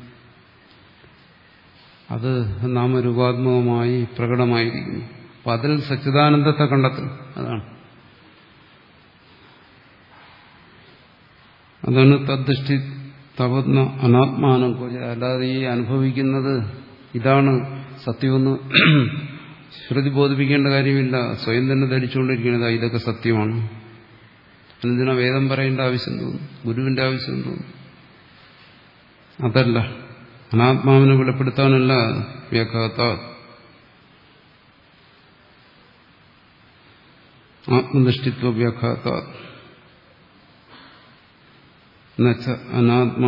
അത് നാമരൂപാത്മകമായി പ്രകടമായിരിക്കുന്നു. അപ്പൊ അതിൽ സച്ചിദാനന്ദത്തെ കണ്ടെത്തും. അതാണ് അതാണ് തദ്ദൃഷ്ടി തവന്ന അനാത്മാനം കോച. അല്ലാതെ ഈ അനുഭവിക്കുന്നത് ഇതാണ് സത്യമെന്ന് ശ്രുതി ബോധിപ്പിക്കേണ്ട കാര്യമില്ല. സ്വയം തന്നെ ധരിച്ചുകൊണ്ടിരിക്കുന്നത് ഇതൊക്കെ സത്യമാണ്. എന്തിനാ വേദം പറയേണ്ട ആവശ്യം തോന്നുന്നു? ഗുരുവിന്റെ ആവശ്യം തോന്നുന്നു? അതല്ല, അനാത്മാവിനെ വെളിപ്പെടുത്താനല്ല വ്യാഘാത. ആത്മദൃഷ്ടിത്വ വ്യാഘാത എന്നുവെച്ച അനാത്മാ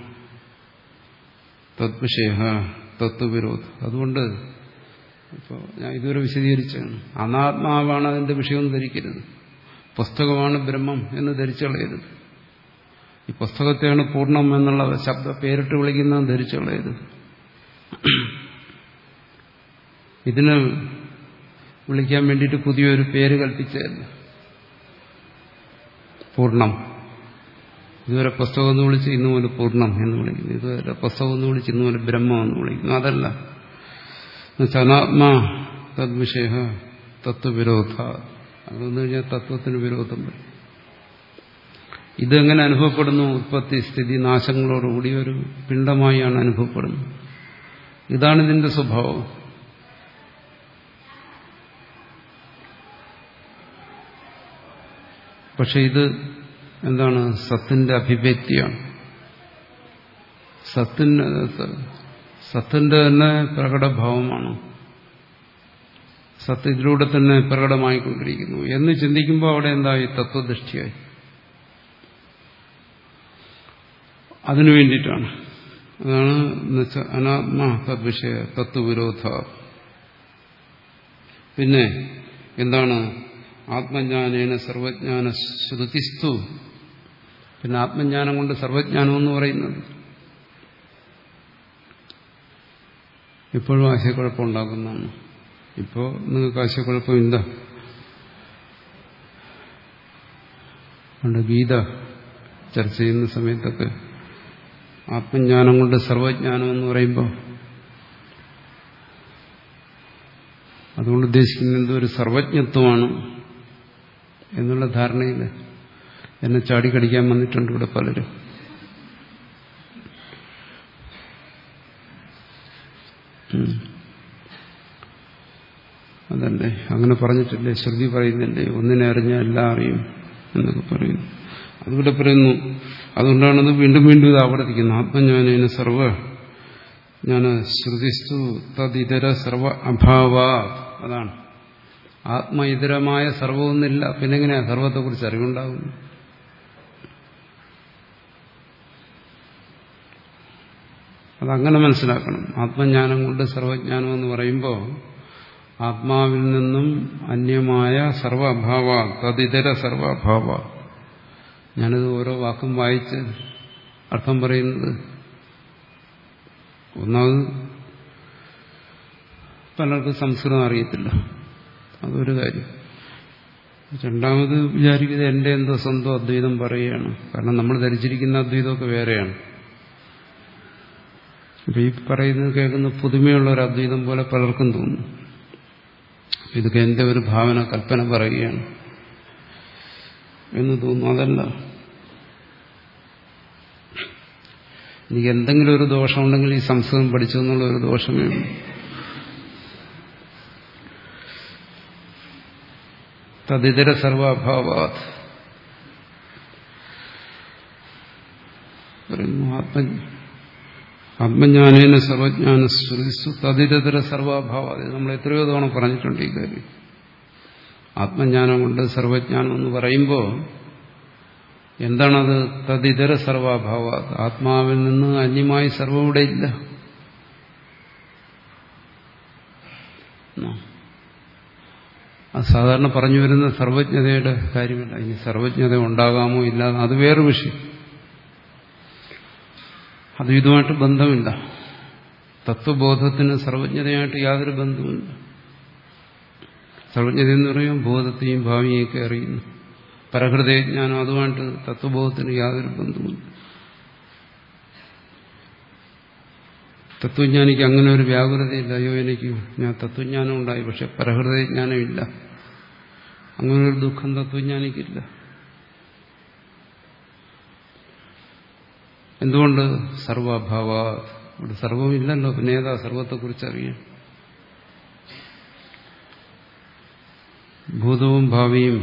തദ്വിഷയ തത്വവിരോധ. അതുകൊണ്ട് ഇപ്പോൾ ഞാൻ ഇതുവരെ വിശദീകരിച്ചാണ്, അനാത്മാവാണ് അതിന്റെ വിഷയമെന്ന് ധരിക്കരുത്. പുസ്തകമാണ് ബ്രഹ്മം എന്ന് ധരിച്ചു കളയരുത്. ഈ പുസ്തകത്തെയാണ് പൂർണ്ണം എന്നുള്ള ശബ്ദ പേരിട്ട് വിളിക്കുന്നത് ധരിച്ചു കളയരുത്. ഇതിന് വിളിക്കാൻ വേണ്ടിയിട്ട് പുതിയൊരു പേര് കൽപ്പിച്ചതല്ല പൂർണ്ണം. ഇതുവരെ പുസ്തകം എന്ന് വിളിച്ച് ഇന്നു പോലെ പൂർണ്ണം എന്ന് വിളിക്കുന്നു. ഇതുവരെ പുസ്തകം എന്ന് വിളിച്ച് ഇന്നു പോലെ ബ്രഹ്മം എന്ന് വിളിക്കുന്നു. അതല്ല. അനാത്മാ തദ്വിഷയ തത്വവിരോധ. അതെന്ന് കഴിഞ്ഞാൽ തത്വത്തിന് വിരോധം വരും. ഇതെങ്ങനെ അനുഭവപ്പെടുന്നു? ഉത്പത്തി സ്ഥിതി നാശങ്ങളോടുകൂടി ഒരു പിണ്ഡമായാണ് അനുഭവപ്പെടുന്നത്. ഇതാണ് ഇതിന്റെ സ്വഭാവം. പക്ഷെ ഇത് എന്താണ്? സത്തിന്റെ അഭിവ്യക്തിയാണ്. സത്തിന് സത്തിന്റെ തന്നെ പ്രകടഭാവമാണ്. സത്ത് ഇതിലൂടെ തന്നെ പ്രകടമായിക്കൊണ്ടിരിക്കുന്നു എന്ന് ചിന്തിക്കുമ്പോൾ അവിടെ എന്തായി? തത്വദൃഷ്ടിയായി. അതിനു വേണ്ടിയിട്ടാണ്. അതാണ് അനാത്മാ തദ്വിഷയ തത്വവിരോധ. പിന്നെ എന്താണ്? ആത്മജ്ഞാനേന സർവജ്ഞാന ശ്രുതിസ്തു. പിന്നെ ആത്മജ്ഞാനം കൊണ്ട് സർവജ്ഞാനം എന്ന് പറയുന്നത് ഇപ്പോഴും ആശയക്കുഴപ്പം ഉണ്ടാക്കുന്നതാണ്. ഇപ്പോൾ നിങ്ങൾക്ക് ആശയക്കുഴപ്പമില്ല. അതുകൊണ്ട് ഗീത ചർച്ച ചെയ്യുന്ന സമയത്തൊക്കെ ആത്മജ്ഞാനം കൊണ്ട് സർവജ്ഞാനം എന്ന് പറയുമ്പോൾ അതുകൊണ്ട് ഉദ്ദേശിക്കുന്നത് എന്തോ ഒരു സർവജ്ഞത്വമാണ് എന്നുള്ള ധാരണയിൽ എന്നെ ചാടിക്കടിക്കാൻ വന്നിട്ടുണ്ട് ഇവിടെ പലരും. അതല്ലേ അങ്ങനെ പറഞ്ഞിട്ടില്ലേ, ശ്രുതി പറയുന്നില്ലേ ഒന്നിനെ അറിഞ്ഞാൽ എല്ലാം അറിയും എന്നൊക്കെ പറയുന്നു. അതുകൂടെ പറയുന്നു. അതുകൊണ്ടാണത് വീണ്ടും വീണ്ടും ഇത് ആവർത്തിക്കുന്നു. ആത്മജ്ഞാനേന സർവ ജ്ഞാന ശ്രുതിസ്തു തദിതര സർവ അഭാവ. അതാണ് ആത്മ ഇതരമായ സർവമൊന്നില്ല, പിന്നെങ്ങനെയാ സർവത്തെക്കുറിച്ച് അറിവുണ്ടാകുന്നു? അതങ്ങനെ മനസ്സിലാക്കണം. ആത്മജ്ഞാനം കൊണ്ട് സർവജ്ഞാനം എന്ന് പറയുമ്പോൾ ആത്മാവിൽ നിന്നും അന്യമായ സർവ അഭാവ തദിതര സർവ അഭാവ. ഞാനിത് ഓരോ വാക്കും വായിച്ച് അർത്ഥം പറയുന്നത് ഒന്നാമത് പലർക്കും സംസ്കൃതം അറിയത്തില്ല, അതൊരു കാര്യം. രണ്ടാമത് വിചാരിക്കുന്നത് എൻ്റെ എന്തോ സ്വന്തം അദ്വൈതം പറയുകയാണ്. കാരണം നമ്മൾ ധരിച്ചിരിക്കുന്ന അദ്വൈതമൊക്കെ വേറെയാണ്. ഇപ്പം ഈ പറയുന്നത് കേൾക്കുന്ന പുതുമയുള്ള ഒരു അദ്വൈതം പോലെ പലർക്കും തോന്നും. ഇതൊക്കെ എൻ്റെ ഒരു ഭാവന കൽപ്പന പറയുകയാണ് എന്ന് തോന്നുന്നു. അതല്ല, എനിക്ക് എന്തെങ്കിലും ഒരു ദോഷമുണ്ടെങ്കിൽ ഈ സംസ്കൃതം പഠിച്ചു എന്നുള്ള ഒരു ദോഷമേ ഉള്ളൂ. തദിതര സർവാഭാവാത് ആത്മ ആത്മജ്ഞാനേന സർവജ്ഞാന ശ്രുതിസ്തു തദിതര സർവാഭാവാത്. നമ്മൾ എത്രയോ തവണ പറഞ്ഞിട്ടുണ്ട് ഈ കാര്യം. ആത്മജ്ഞാനം കൊണ്ട് സർവജ്ഞാനം എന്ന് പറയുമ്പോൾ എന്താണത്? തദിതര സർവാഭാവാത്. ആത്മാവിൽ നിന്ന് അന്യമായി സർവ്വം ഇവിടെ ഇല്ല. അത് സാധാരണ പറഞ്ഞു വരുന്ന സർവജ്ഞതയുടെ കാര്യമല്ല. ഇനി സർവജ്ഞത ഉണ്ടാകാമോ ഇല്ല, അത് വേറെ വിഷയം. അത് ഇതുമായിട്ട് ബന്ധമില്ല. തത്വബോധത്തിന് സർവജ്ഞതയായിട്ട് യാതൊരു ബന്ധവുമില്ല. സർവജ്ഞത എന്ന് പറയുമ്പോൾ ബോധത്തെയും ഭാവിയെയൊക്കെ അറിയുന്നു. പരഹൃദയജ്ഞാനം അതുമായിട്ട് തത്വബോധത്തിന് യാതൊരു ബന്ധവുമില്ല. തത്വജ്ഞാനിക്ക് അങ്ങനെ ഒരു വ്യാകുലതയില്ല. അയ്യോ എനിക്ക് ഞാൻ തത്വജ്ഞാനം ഉണ്ടായി, പക്ഷെ പരഹൃദയജ്ഞാനം ഇല്ല. അങ്ങനൊരു ദുഃഖം തത്വജ്ഞാനിക്കില്ല. എന്തുകൊണ്ട്? സർവഭാവ. ഇവിടെ സർവമില്ലല്ലോ, പിന്നെ ഏതാ സർവത്തെക്കുറിച്ച് അറിയാം? ഭൂതവും ഭാവിയും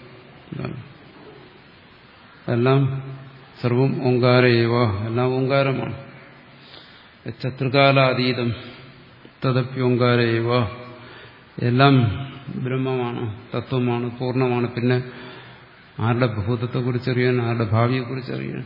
എല്ലാം സർവം ഓങ്കാരയേവ, എല്ലാം ഓങ്കാരമാണ്. ചത്രുകാലാതീതം തദപ്യോങ്കാരയേവ, എല്ലാം ബ്രഹ്മമാണ്, തത്വമാണ്, പൂർണ്ണമാണ്. പിന്നെ ആരുടെ ഭൂതത്തെക്കുറിച്ചറിയാൻ, ആരുടെ ഭാവിയെക്കുറിച്ചറിയാൻ?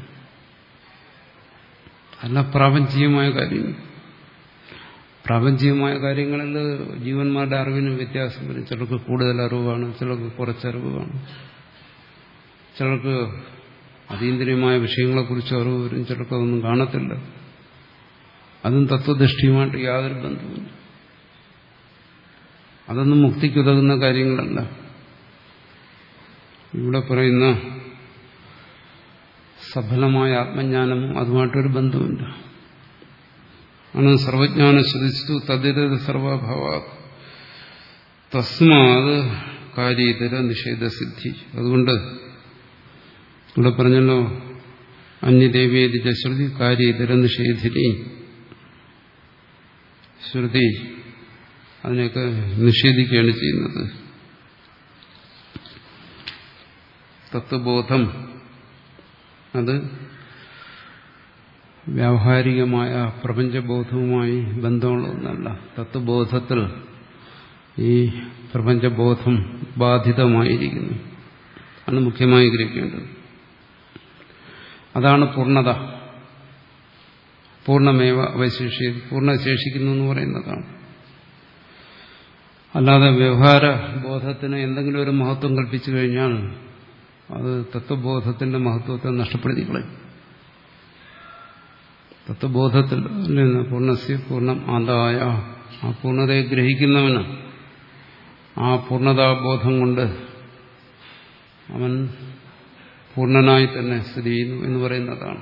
അല്ല പ്രാപഞ്ചികമായ കാര്യങ്ങൾ. പ്രാപഞ്ചികമായ കാര്യങ്ങളിൽ ജീവന്മാരുടെ അറിവിന് വ്യത്യാസം വരും. ചിലർക്ക് കൂടുതൽ അറിവാണ്, ചിലർക്ക് കുറച്ചറിവ് കാണും. ചിലർക്ക് അതീന്ദ്രിയമായ വിഷയങ്ങളെക്കുറിച്ച് അറിവ് വരും, ചിലർക്ക് അതൊന്നും കാണത്തില്ല. അതും തത്വദൃഷ്ടിയുമായിട്ട് യാതൊരു ബന്ധവുമില്ല. അതൊന്നും മുക്തിക്കുതകുന്ന കാര്യങ്ങളല്ല. ഇവിടെ പറയുന്ന സഫലമായ ആത്മജ്ഞാനമോ അതുമായിട്ടൊരു ബന്ധമില്ല. ആണ് സർവജ്ഞാന ശ്രുതിച്ചു തദ്ധിത സർവഭാവ തസ്മാത് കാര്യേതര നിഷേധസിദ്ധി. അതുകൊണ്ട് ഇവിടെ പറഞ്ഞല്ലോ അന്യദേവേദിച്ച ശ്രുതി കാര്യേതര നിഷേധിനി. ശ്രുതി അതിനെയൊക്കെ നിഷേധിക്കുകയാണ് ചെയ്യുന്നത്. തത്വബോധം അത് വ്യാവഹാരികമായ പ്രപഞ്ചബോധവുമായി ബന്ധമുള്ള ഒന്നല്ല. തത്വബോധത്തിൽ ഈ പ്രപഞ്ചബോധം ബാധിതമായിരിക്കുന്നു. ആണ് മുഖ്യമായി ഗ്രഹിക്കേണ്ടത്. അതാണ് പൂർണ്ണത. പൂർണ്ണമേവ അവശേഷി, പൂർണ്ണ ശേഷിക്കുന്നു എന്ന് പറയുന്നതാണ്. അല്ലാതെ വ്യവഹാര ബോധത്തിന് എന്തെങ്കിലും ഒരു മഹത്വം കൽപ്പിച്ചു കഴിഞ്ഞാൽ അത് തത്വബോധത്തിന്റെ മഹത്വത്തെ നഷ്ടപ്പെടുത്തിക്കളയും. തത്വബോധത്തിൽ നിന്ന് പൂർണ്ണസ്യ പൂർണ്ണം ആദായ, ആ പൂർണ്ണതയെ ഗ്രഹിക്കുന്നവന് ആ പൂർണ്ണതാബോധം കൊണ്ട് അവൻ പൂർണ്ണനായി തന്നെ സ്ഥിതി ചെയ്യുന്നു എന്ന് പറയുന്നതാണ്.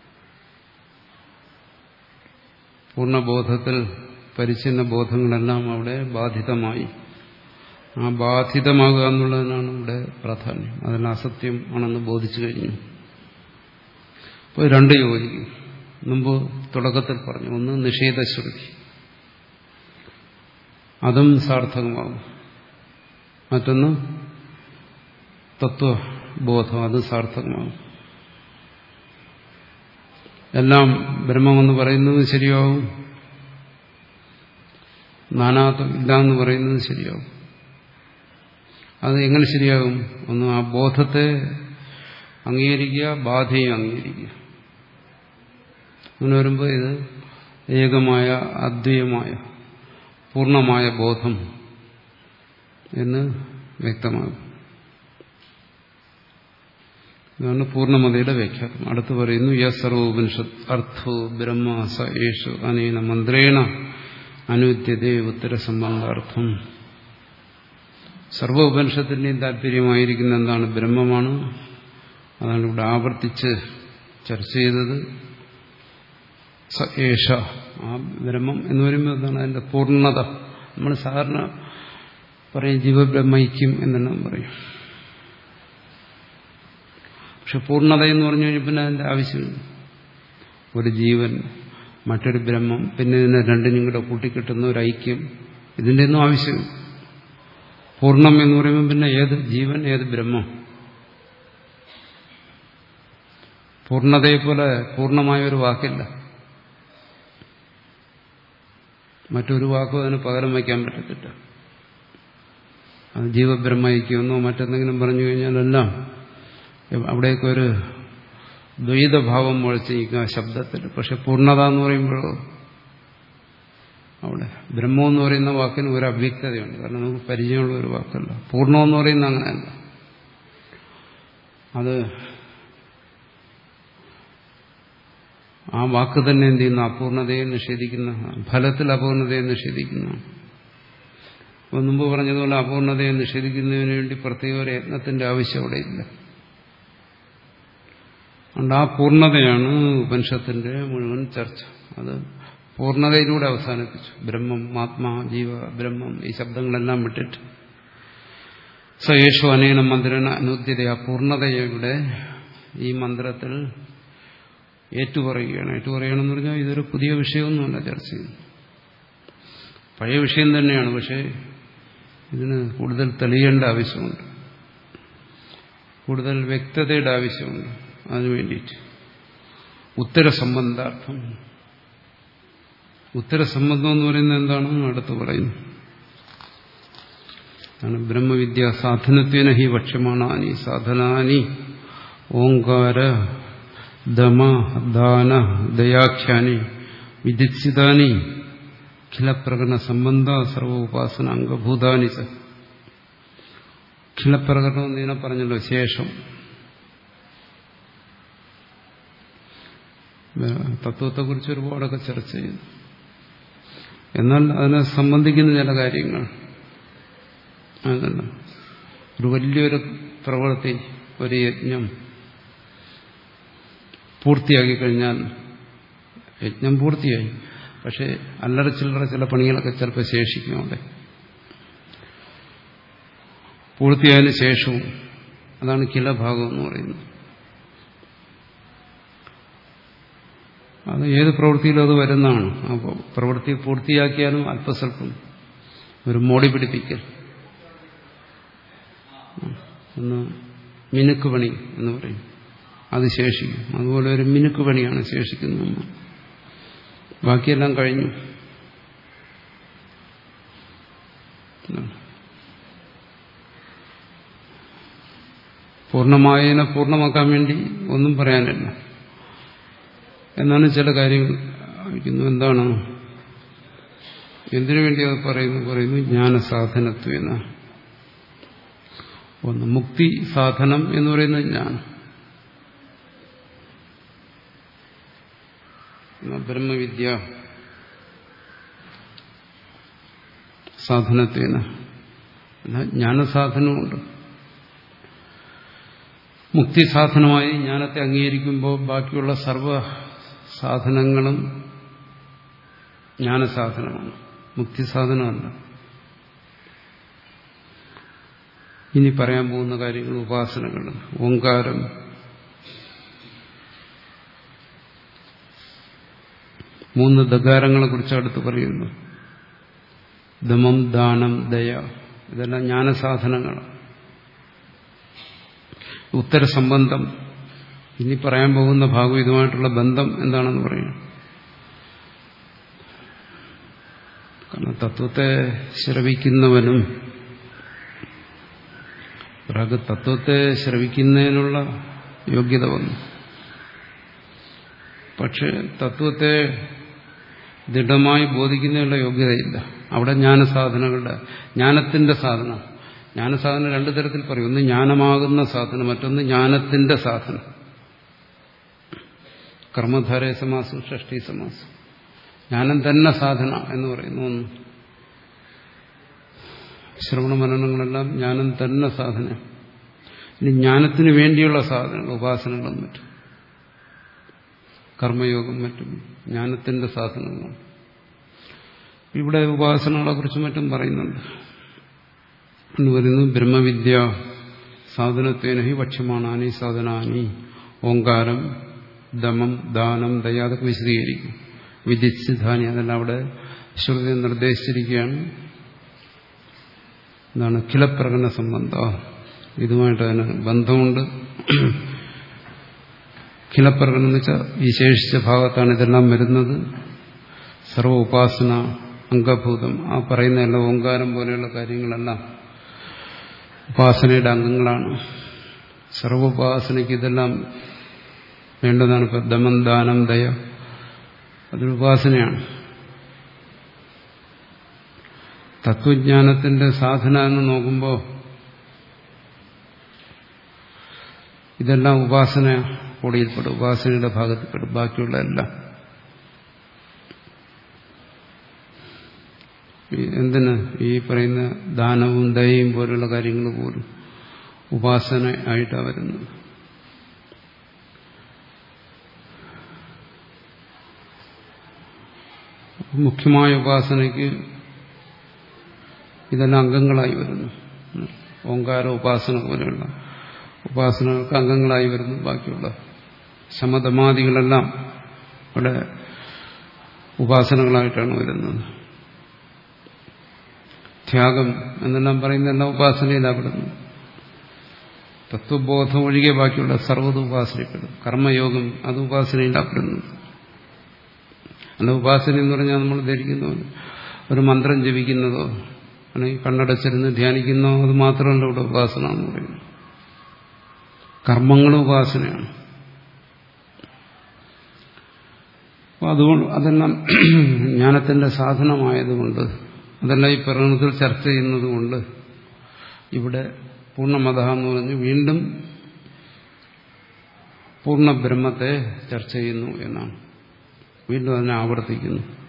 പൂർണ്ണബോധത്തിൽ പരിച്ഛിന്ന ബോധങ്ങളെല്ലാം അവിടെ ബാധിതമായി. ആ ബാധിതമാകുക എന്നുള്ളതിനാണ് ഇവിടെ പ്രാധാന്യം. അതെല്ലാം അസത്യം ആണെന്ന് ബോധിച്ചു കഴിഞ്ഞു. അപ്പോൾ രണ്ട് യോജിക്കും. മുമ്പ് തുടക്കത്തിൽ പറഞ്ഞു, ഒന്ന് നിഷേധശ്രുതി, അതും സാർത്ഥകമാകും. മറ്റൊന്ന് തത്വബോധം, അത് സാർത്ഥകമാകും. എല്ലാം ബ്രഹ്മമെന്ന് പറയുന്നത് ശരിയാവും, നാനാത്വം ഇല്ല എന്ന് പറയുന്നത് ശരിയാവും. അത് എങ്ങനെ ശരിയാകും? ഒന്ന് ആ ബോധത്തെ അംഗീകരിക്കുക, ബാധയും അംഗീകരിക്കുക. അങ്ങനെ വരുമ്പോൾ ഇത് ഏകമായ അദ്വൈതമായ പൂർണ്ണമായ ബോധം എന്ന് വ്യക്തമാകും. ഇതാണ് പൂർണ്ണമതയുടെ വ്യാഖ്യാനം. അടുത്ത് പറയുന്നു, യ സർവോപനിഷത് അർത്ഥോ ബ്രഹ്മ സ യേഷു അനേന മന്ത്രേണ അനുദ്യതേ ഉത്തരസംബന്ധാർത്ഥം. സർവ ഉപനിഷത്തിന്റെയും താല്പര്യമായിരിക്കുന്ന എന്താണ്? ബ്രഹ്മമാണ്. അതാണ് ഇവിടെ ആവർത്തിച്ച് ചർച്ച ചെയ്തത്. സ ഏഷ, ആ ബ്രഹ്മം എന്ന് പറയുമ്പോൾ എന്താണ്? അതിന്റെ പൂർണ്ണത. നമ്മൾ സാധാരണ പറയും ജീവബ്രഹ്മൈക്യം എന്നെല്ലാം പറയും. പക്ഷെ പൂർണ്ണത എന്ന് പറഞ്ഞു കഴിഞ്ഞാൽ പിന്നെ അതിന്റെ ആവശ്യമില്ല. ഒരു ജീവൻ, മറ്റൊരു ബ്രഹ്മം, പിന്നെ ഇതിനെ രണ്ടിനും കൂടെ കൂട്ടിക്കിട്ടുന്ന ഒരു ഐക്യം, ഇതിന്റെ ഒന്നും ആവശ്യമില്ല. പൂർണ്ണം എന്ന് പറയുമ്പോൾ പിന്നെ ഏത് ജീവൻ, ഏത് ബ്രഹ്മം? പൂർണ്ണതയെപ്പോലെ പൂർണ്ണമായ ഒരു വാക്കില്ല. മറ്റൊരു വാക്കും അതിന് പകരം വയ്ക്കാൻ പറ്റത്തില്ല. അത് ജീവബ്രഹ്മൈക്യമെന്നോ മറ്റെന്തെങ്കിലും പറഞ്ഞു കഴിഞ്ഞാലെല്ലാം അവിടെയൊക്കെ ഒരു ദ്വൈതഭാവം മുളച്ചിരിക്കുക ശബ്ദത്തിൽ. പക്ഷെ പൂർണ്ണത എന്ന് പറയുമ്പോഴോ അവിടെ ബ്രഹ്മം എന്ന് പറയുന്ന വാക്കിന് ഒരു അവ്യക്തതയുണ്ട്. കാരണം നമുക്ക് പരിചയമുള്ള ഒരു വാക്കല്ല. പൂർണ്ണം എന്ന് പറയുന്ന അങ്ങനെയല്ല. അത് ആ വാക്ക് തന്നെ എന്ത് ചെയ്യുന്നു? അപൂർണതയെ നിഷേധിക്കുന്ന, ഫലത്തിൽ അപൂർണതയെ നിഷേധിക്കുന്ന. അപ്പോൾ മുമ്പ് പറഞ്ഞതുപോലെ അപൂർണതയെ നിഷേധിക്കുന്നതിന് വേണ്ടി പ്രത്യേക ഒരു യത്നത്തിന്റെ ആവശ്യം അവിടെ ഇല്ല. അതുകൊണ്ട് ആ പൂർണ്ണതയാണ് ഉപനിഷത്തിന്റെ മുഴുവൻ ചർച്ച. അത് പൂർണ്ണതയിലൂടെ അവസാനിപ്പിച്ചു. ബ്രഹ്മം, ആത്മാ, ജീവ, ബ്രഹ്മം, ഈ ശബ്ദങ്ങളെല്ലാം വിട്ടിട്ട് സയേഷു അനേന മന്ത്രന അനുദ്യത, ആ പൂർണ്ണതയുടെ ഈ മന്ത്രത്തിൽ ഏറ്റുപറയുകയാണ്. ഏറ്റുപറയണമെന്ന് പറഞ്ഞാൽ ഇതൊരു പുതിയ വിഷയമൊന്നുമല്ല ചർച്ച ചെയ്യുന്നത്. പഴയ വിഷയം തന്നെയാണ്. പക്ഷേ ഇതിന് കൂടുതൽ തെളിയേണ്ട ആവശ്യമുണ്ട്, കൂടുതൽ വ്യക്തതയുടെ ആവശ്യമുണ്ട്. അതിനു വേണ്ടിയിട്ട് ഉത്തരസംബന്ധാർത്ഥം. ഉത്തരസംബന്ധം എന്ന് പറയുന്നത് എന്താണ്? അടുത്ത് പറയുന്നു. ബ്രഹ്മവിദ്യ സാധനത്വേന ഹി വക്ഷ്യമാണാനി സാധനാനി ഓങ്കാര ദമ ദാന ദയാഖ്യാനി വിദിത്സിതാനി ഖിലപ്രകടന സംബന്ധ സർവ ഉപാസന അംഗഭൂതാനി ച. ഖിലപ്രകടനം എന്നതിനെ പറഞ്ഞല്ലോ, ശേഷം തത്വത്തെക്കുറിച്ച് ഒരുപാടൊക്കെ ചർച്ച ചെയ്തു. എന്നാൽ അതിനെ സംബന്ധിക്കുന്ന ചില കാര്യങ്ങൾ, അതല്ല, ഒരു വലിയൊരു പ്രവൃത്തി, ഒരു യജ്ഞം പൂർത്തിയാക്കി കഴിഞ്ഞാൽ യജ്ഞം പൂർത്തിയായി. പക്ഷെ അല്ലറ ചില്ലറ ചില പണികളൊക്കെ ചിലപ്പോൾ ശേഷിക്കും. അവിടെ പൂർത്തിയായതിനു ശേഷവും അതാണ് കില ഭാഗം എന്ന് പറയുന്നത്. അത് ഏത് പ്രവൃത്തിയിലും അത് വരുന്നതാണ്. അപ്പോൾ പ്രവൃത്തി പൂർത്തിയാക്കിയാലും അല്പസ്വല്പം ഒരു മോടി പിടിപ്പിക്കൽ, ഒന്ന് മിനുക്ക് പണി എന്ന് പറയും, അത് ശേഷിക്കും. അതുപോലെ ഒരു മിനുക്ക് പണിയാണ് ശേഷിക്കുന്നത്. ബാക്കിയെല്ലാം കഴിഞ്ഞു. പൂർണ്ണമായതിനെ പൂർണ്ണമാക്കാൻ വേണ്ടി ഒന്നും പറയാനില്ല എന്നാണ് ചില കാര്യങ്ങൾ. എന്താണ്, എന്തിനു വേണ്ടി അത് പറയുന്നു? പറയുന്നു ജ്ഞാനസാധനത്വേന. ഒന്ന് മുക്തി സാധനം എന്ന് പറയുന്നത് ജ്ഞാനം. ബ്രഹ്മവിദ്യ സാധനത്വേന ജ്ഞാനസാധനമുണ്ട്. മുക്തി സാധനമായി ജ്ഞാനത്തെ അംഗീകരിക്കുമ്പോൾ ബാക്കിയുള്ള സർവ സാധനങ്ങളും ജ്ഞാനസാധനമാണ്, മുക്തി സാധനമല്ല. ഇനി പറയാൻ പോകുന്ന കാര്യങ്ങൾ ഉപാസനകൾ. ഓങ്കാരം, മൂന്ന് ദകാരങ്ങളെ കുറിച്ച് അടുത്ത് പറയുന്നു. ദമം, ദാനം, ദയ, ഇതെല്ലാം ജ്ഞാനസാധനങ്ങളാണ്. ഉത്തരസംബന്ധം, ഇനി പറയാൻ പോകുന്ന ഭാഗം ഇതുമായിട്ടുള്ള ബന്ധം എന്താണെന്ന് പറയുന്നു. കാരണം തത്വത്തെ ശ്രവിക്കുന്നവനും ഒരാൾക്ക് തത്വത്തെ ശ്രവിക്കുന്നതിനുള്ള യോഗ്യത വന്നു. പക്ഷെ തത്വത്തെ ദൃഢമായി ബോധിക്കുന്നതിനുള്ള യോഗ്യതയില്ല. അവിടെ ജ്ഞാനസാധനങ്ങളുടെ ജ്ഞാനത്തിന്റെ സാധനം, ജ്ഞാനസാധനം രണ്ടു തരത്തിൽ പറയും. ഒന്ന് ജ്ഞാനമാകുന്ന സാധനം, മറ്റൊന്ന് ജ്ഞാനത്തിന്റെ സാധനം. കർമ്മധാരയ സമാസം, ഷഷ്ഠി സമാസം. ജ്ഞാനം തന്നെ സാധന എന്ന് പറയുന്നു. ഒന്ന് ശ്രവണ മനനങ്ങളെല്ലാം ജ്ഞാനം തന്നെ സാധന. ഇനി ജ്ഞാനത്തിന് വേണ്ടിയുള്ള സാധനങ്ങൾ, ഉപാസനകളും മറ്റും, കർമ്മയോഗം മറ്റും ജ്ഞാനത്തിന്റെ സാധനങ്ങളാണ്. ഇവിടെ ഉപാസനകളെ കുറിച്ചും മറ്റും പറയുന്നുണ്ട്. എന്ന് പറയുന്നു ബ്രഹ്മവിദ്യ സാധനത്വേന ഹി വക്ഷ്യമാണാനി സാധനാനി. ഓങ്കാരം, ദമം, ദാനം, ദയ, അതൊക്കെ വിശദീകരിക്കും. വിധിസിദ്ധാനി, അതെല്ലാം അവിടെ ശ്രുതി നിർദ്ദേശിച്ചിരിക്കുകയാണ്. എന്താണ് കിലപ്രകടന സംബന്ധ, ഇതുമായിട്ട് അതിന് ബന്ധമുണ്ട്. കിലപ്രകടനം എന്ന് വെച്ചാൽ വിശേഷിച്ച ഭാഗത്താണ് ഇതെല്ലാം വരുന്നത്. സർവ ഉപാസന അംഗഭൂതം, ആ പറയുന്ന എല്ലാ ഓങ്കാരം പോലെയുള്ള കാര്യങ്ങളെല്ലാം ഉപാസനയുടെ അംഗങ്ങളാണ്. സർവോപാസനയ്ക്ക് ഇതെല്ലാം വേണ്ടതാണ്. ഇപ്പം ദമം, ദാനം, ദയ, അതൊരു ഉപാസനയാണ്. തത്വജ്ഞാനത്തിന്റെ സാധന എന്ന് നോക്കുമ്പോൾ ഇതെല്ലാം ഉപാസന കൂടിയിൽപ്പെടും, ഉപാസനയുടെ ഭാഗത്തിൽപ്പെടും. ബാക്കിയുള്ള എല്ലാം എന്തിന് ഈ പറയുന്ന ദാനവും ദയയും പോലുള്ള കാര്യങ്ങൾ പോലും ഉപാസന ആയിട്ടാണ് വരുന്നത്. മുഖ്യമായ ഉപാസനയ്ക്ക് ഇതെല്ലാം അംഗങ്ങളായി വരുന്നു. ഓങ്കാര ഉപാസന പോലെയുള്ള ഉപാസനകൾക്ക് അംഗങ്ങളായി വരുന്നു. ബാക്കിയുള്ള ശമതമാദികളെല്ലാം ഇവിടെ ഉപാസനകളായിട്ടാണ് വരുന്നത്. ത്യാഗം എന്നെല്ലാം പറയുന്നതെല്ലാം ഉപാസനയിലാപ്പെടുന്നു. തത്വബോധം ഒഴികെ ബാക്കിയുള്ള സർവ്വത് ഉപാസനപ്പെടും. കർമ്മയോഗം അത് ഉപാസനയിലാപ്പെടുന്നു. അല്ല, ഉപാസന എന്ന് പറഞ്ഞാൽ നമ്മൾ ധരിക്കുന്നു ഒരു മന്ത്രം ജപിക്കുന്നതോ അല്ലെങ്കിൽ കണ്ണടച്ചിരുന്ന് ധ്യാനിക്കുന്നോ അത് മാത്രമല്ല ഇവിടെ ഉപാസന എന്ന് പറയുന്നത്. കർമ്മങ്ങളും ഉപാസനയാണ്. അപ്പോൾ അതുകൊണ്ട് അതെല്ലാം ജ്ഞാനത്തിന്റെ സാധനമായതുകൊണ്ട്, അതെല്ലാം ഈ പ്രകടനത്തിൽ ചർച്ച ചെയ്യുന്നത് കൊണ്ട് ഇവിടെ പൂർണ്ണമത എന്ന് പറഞ്ഞ് വീണ്ടും പൂർണ്ണ ബ്രഹ്മത്തെ ചർച്ച ചെയ്യുന്നു എന്നാണ്. വീണ്ടും അതിനെ ആവർത്തിക്കുന്നു.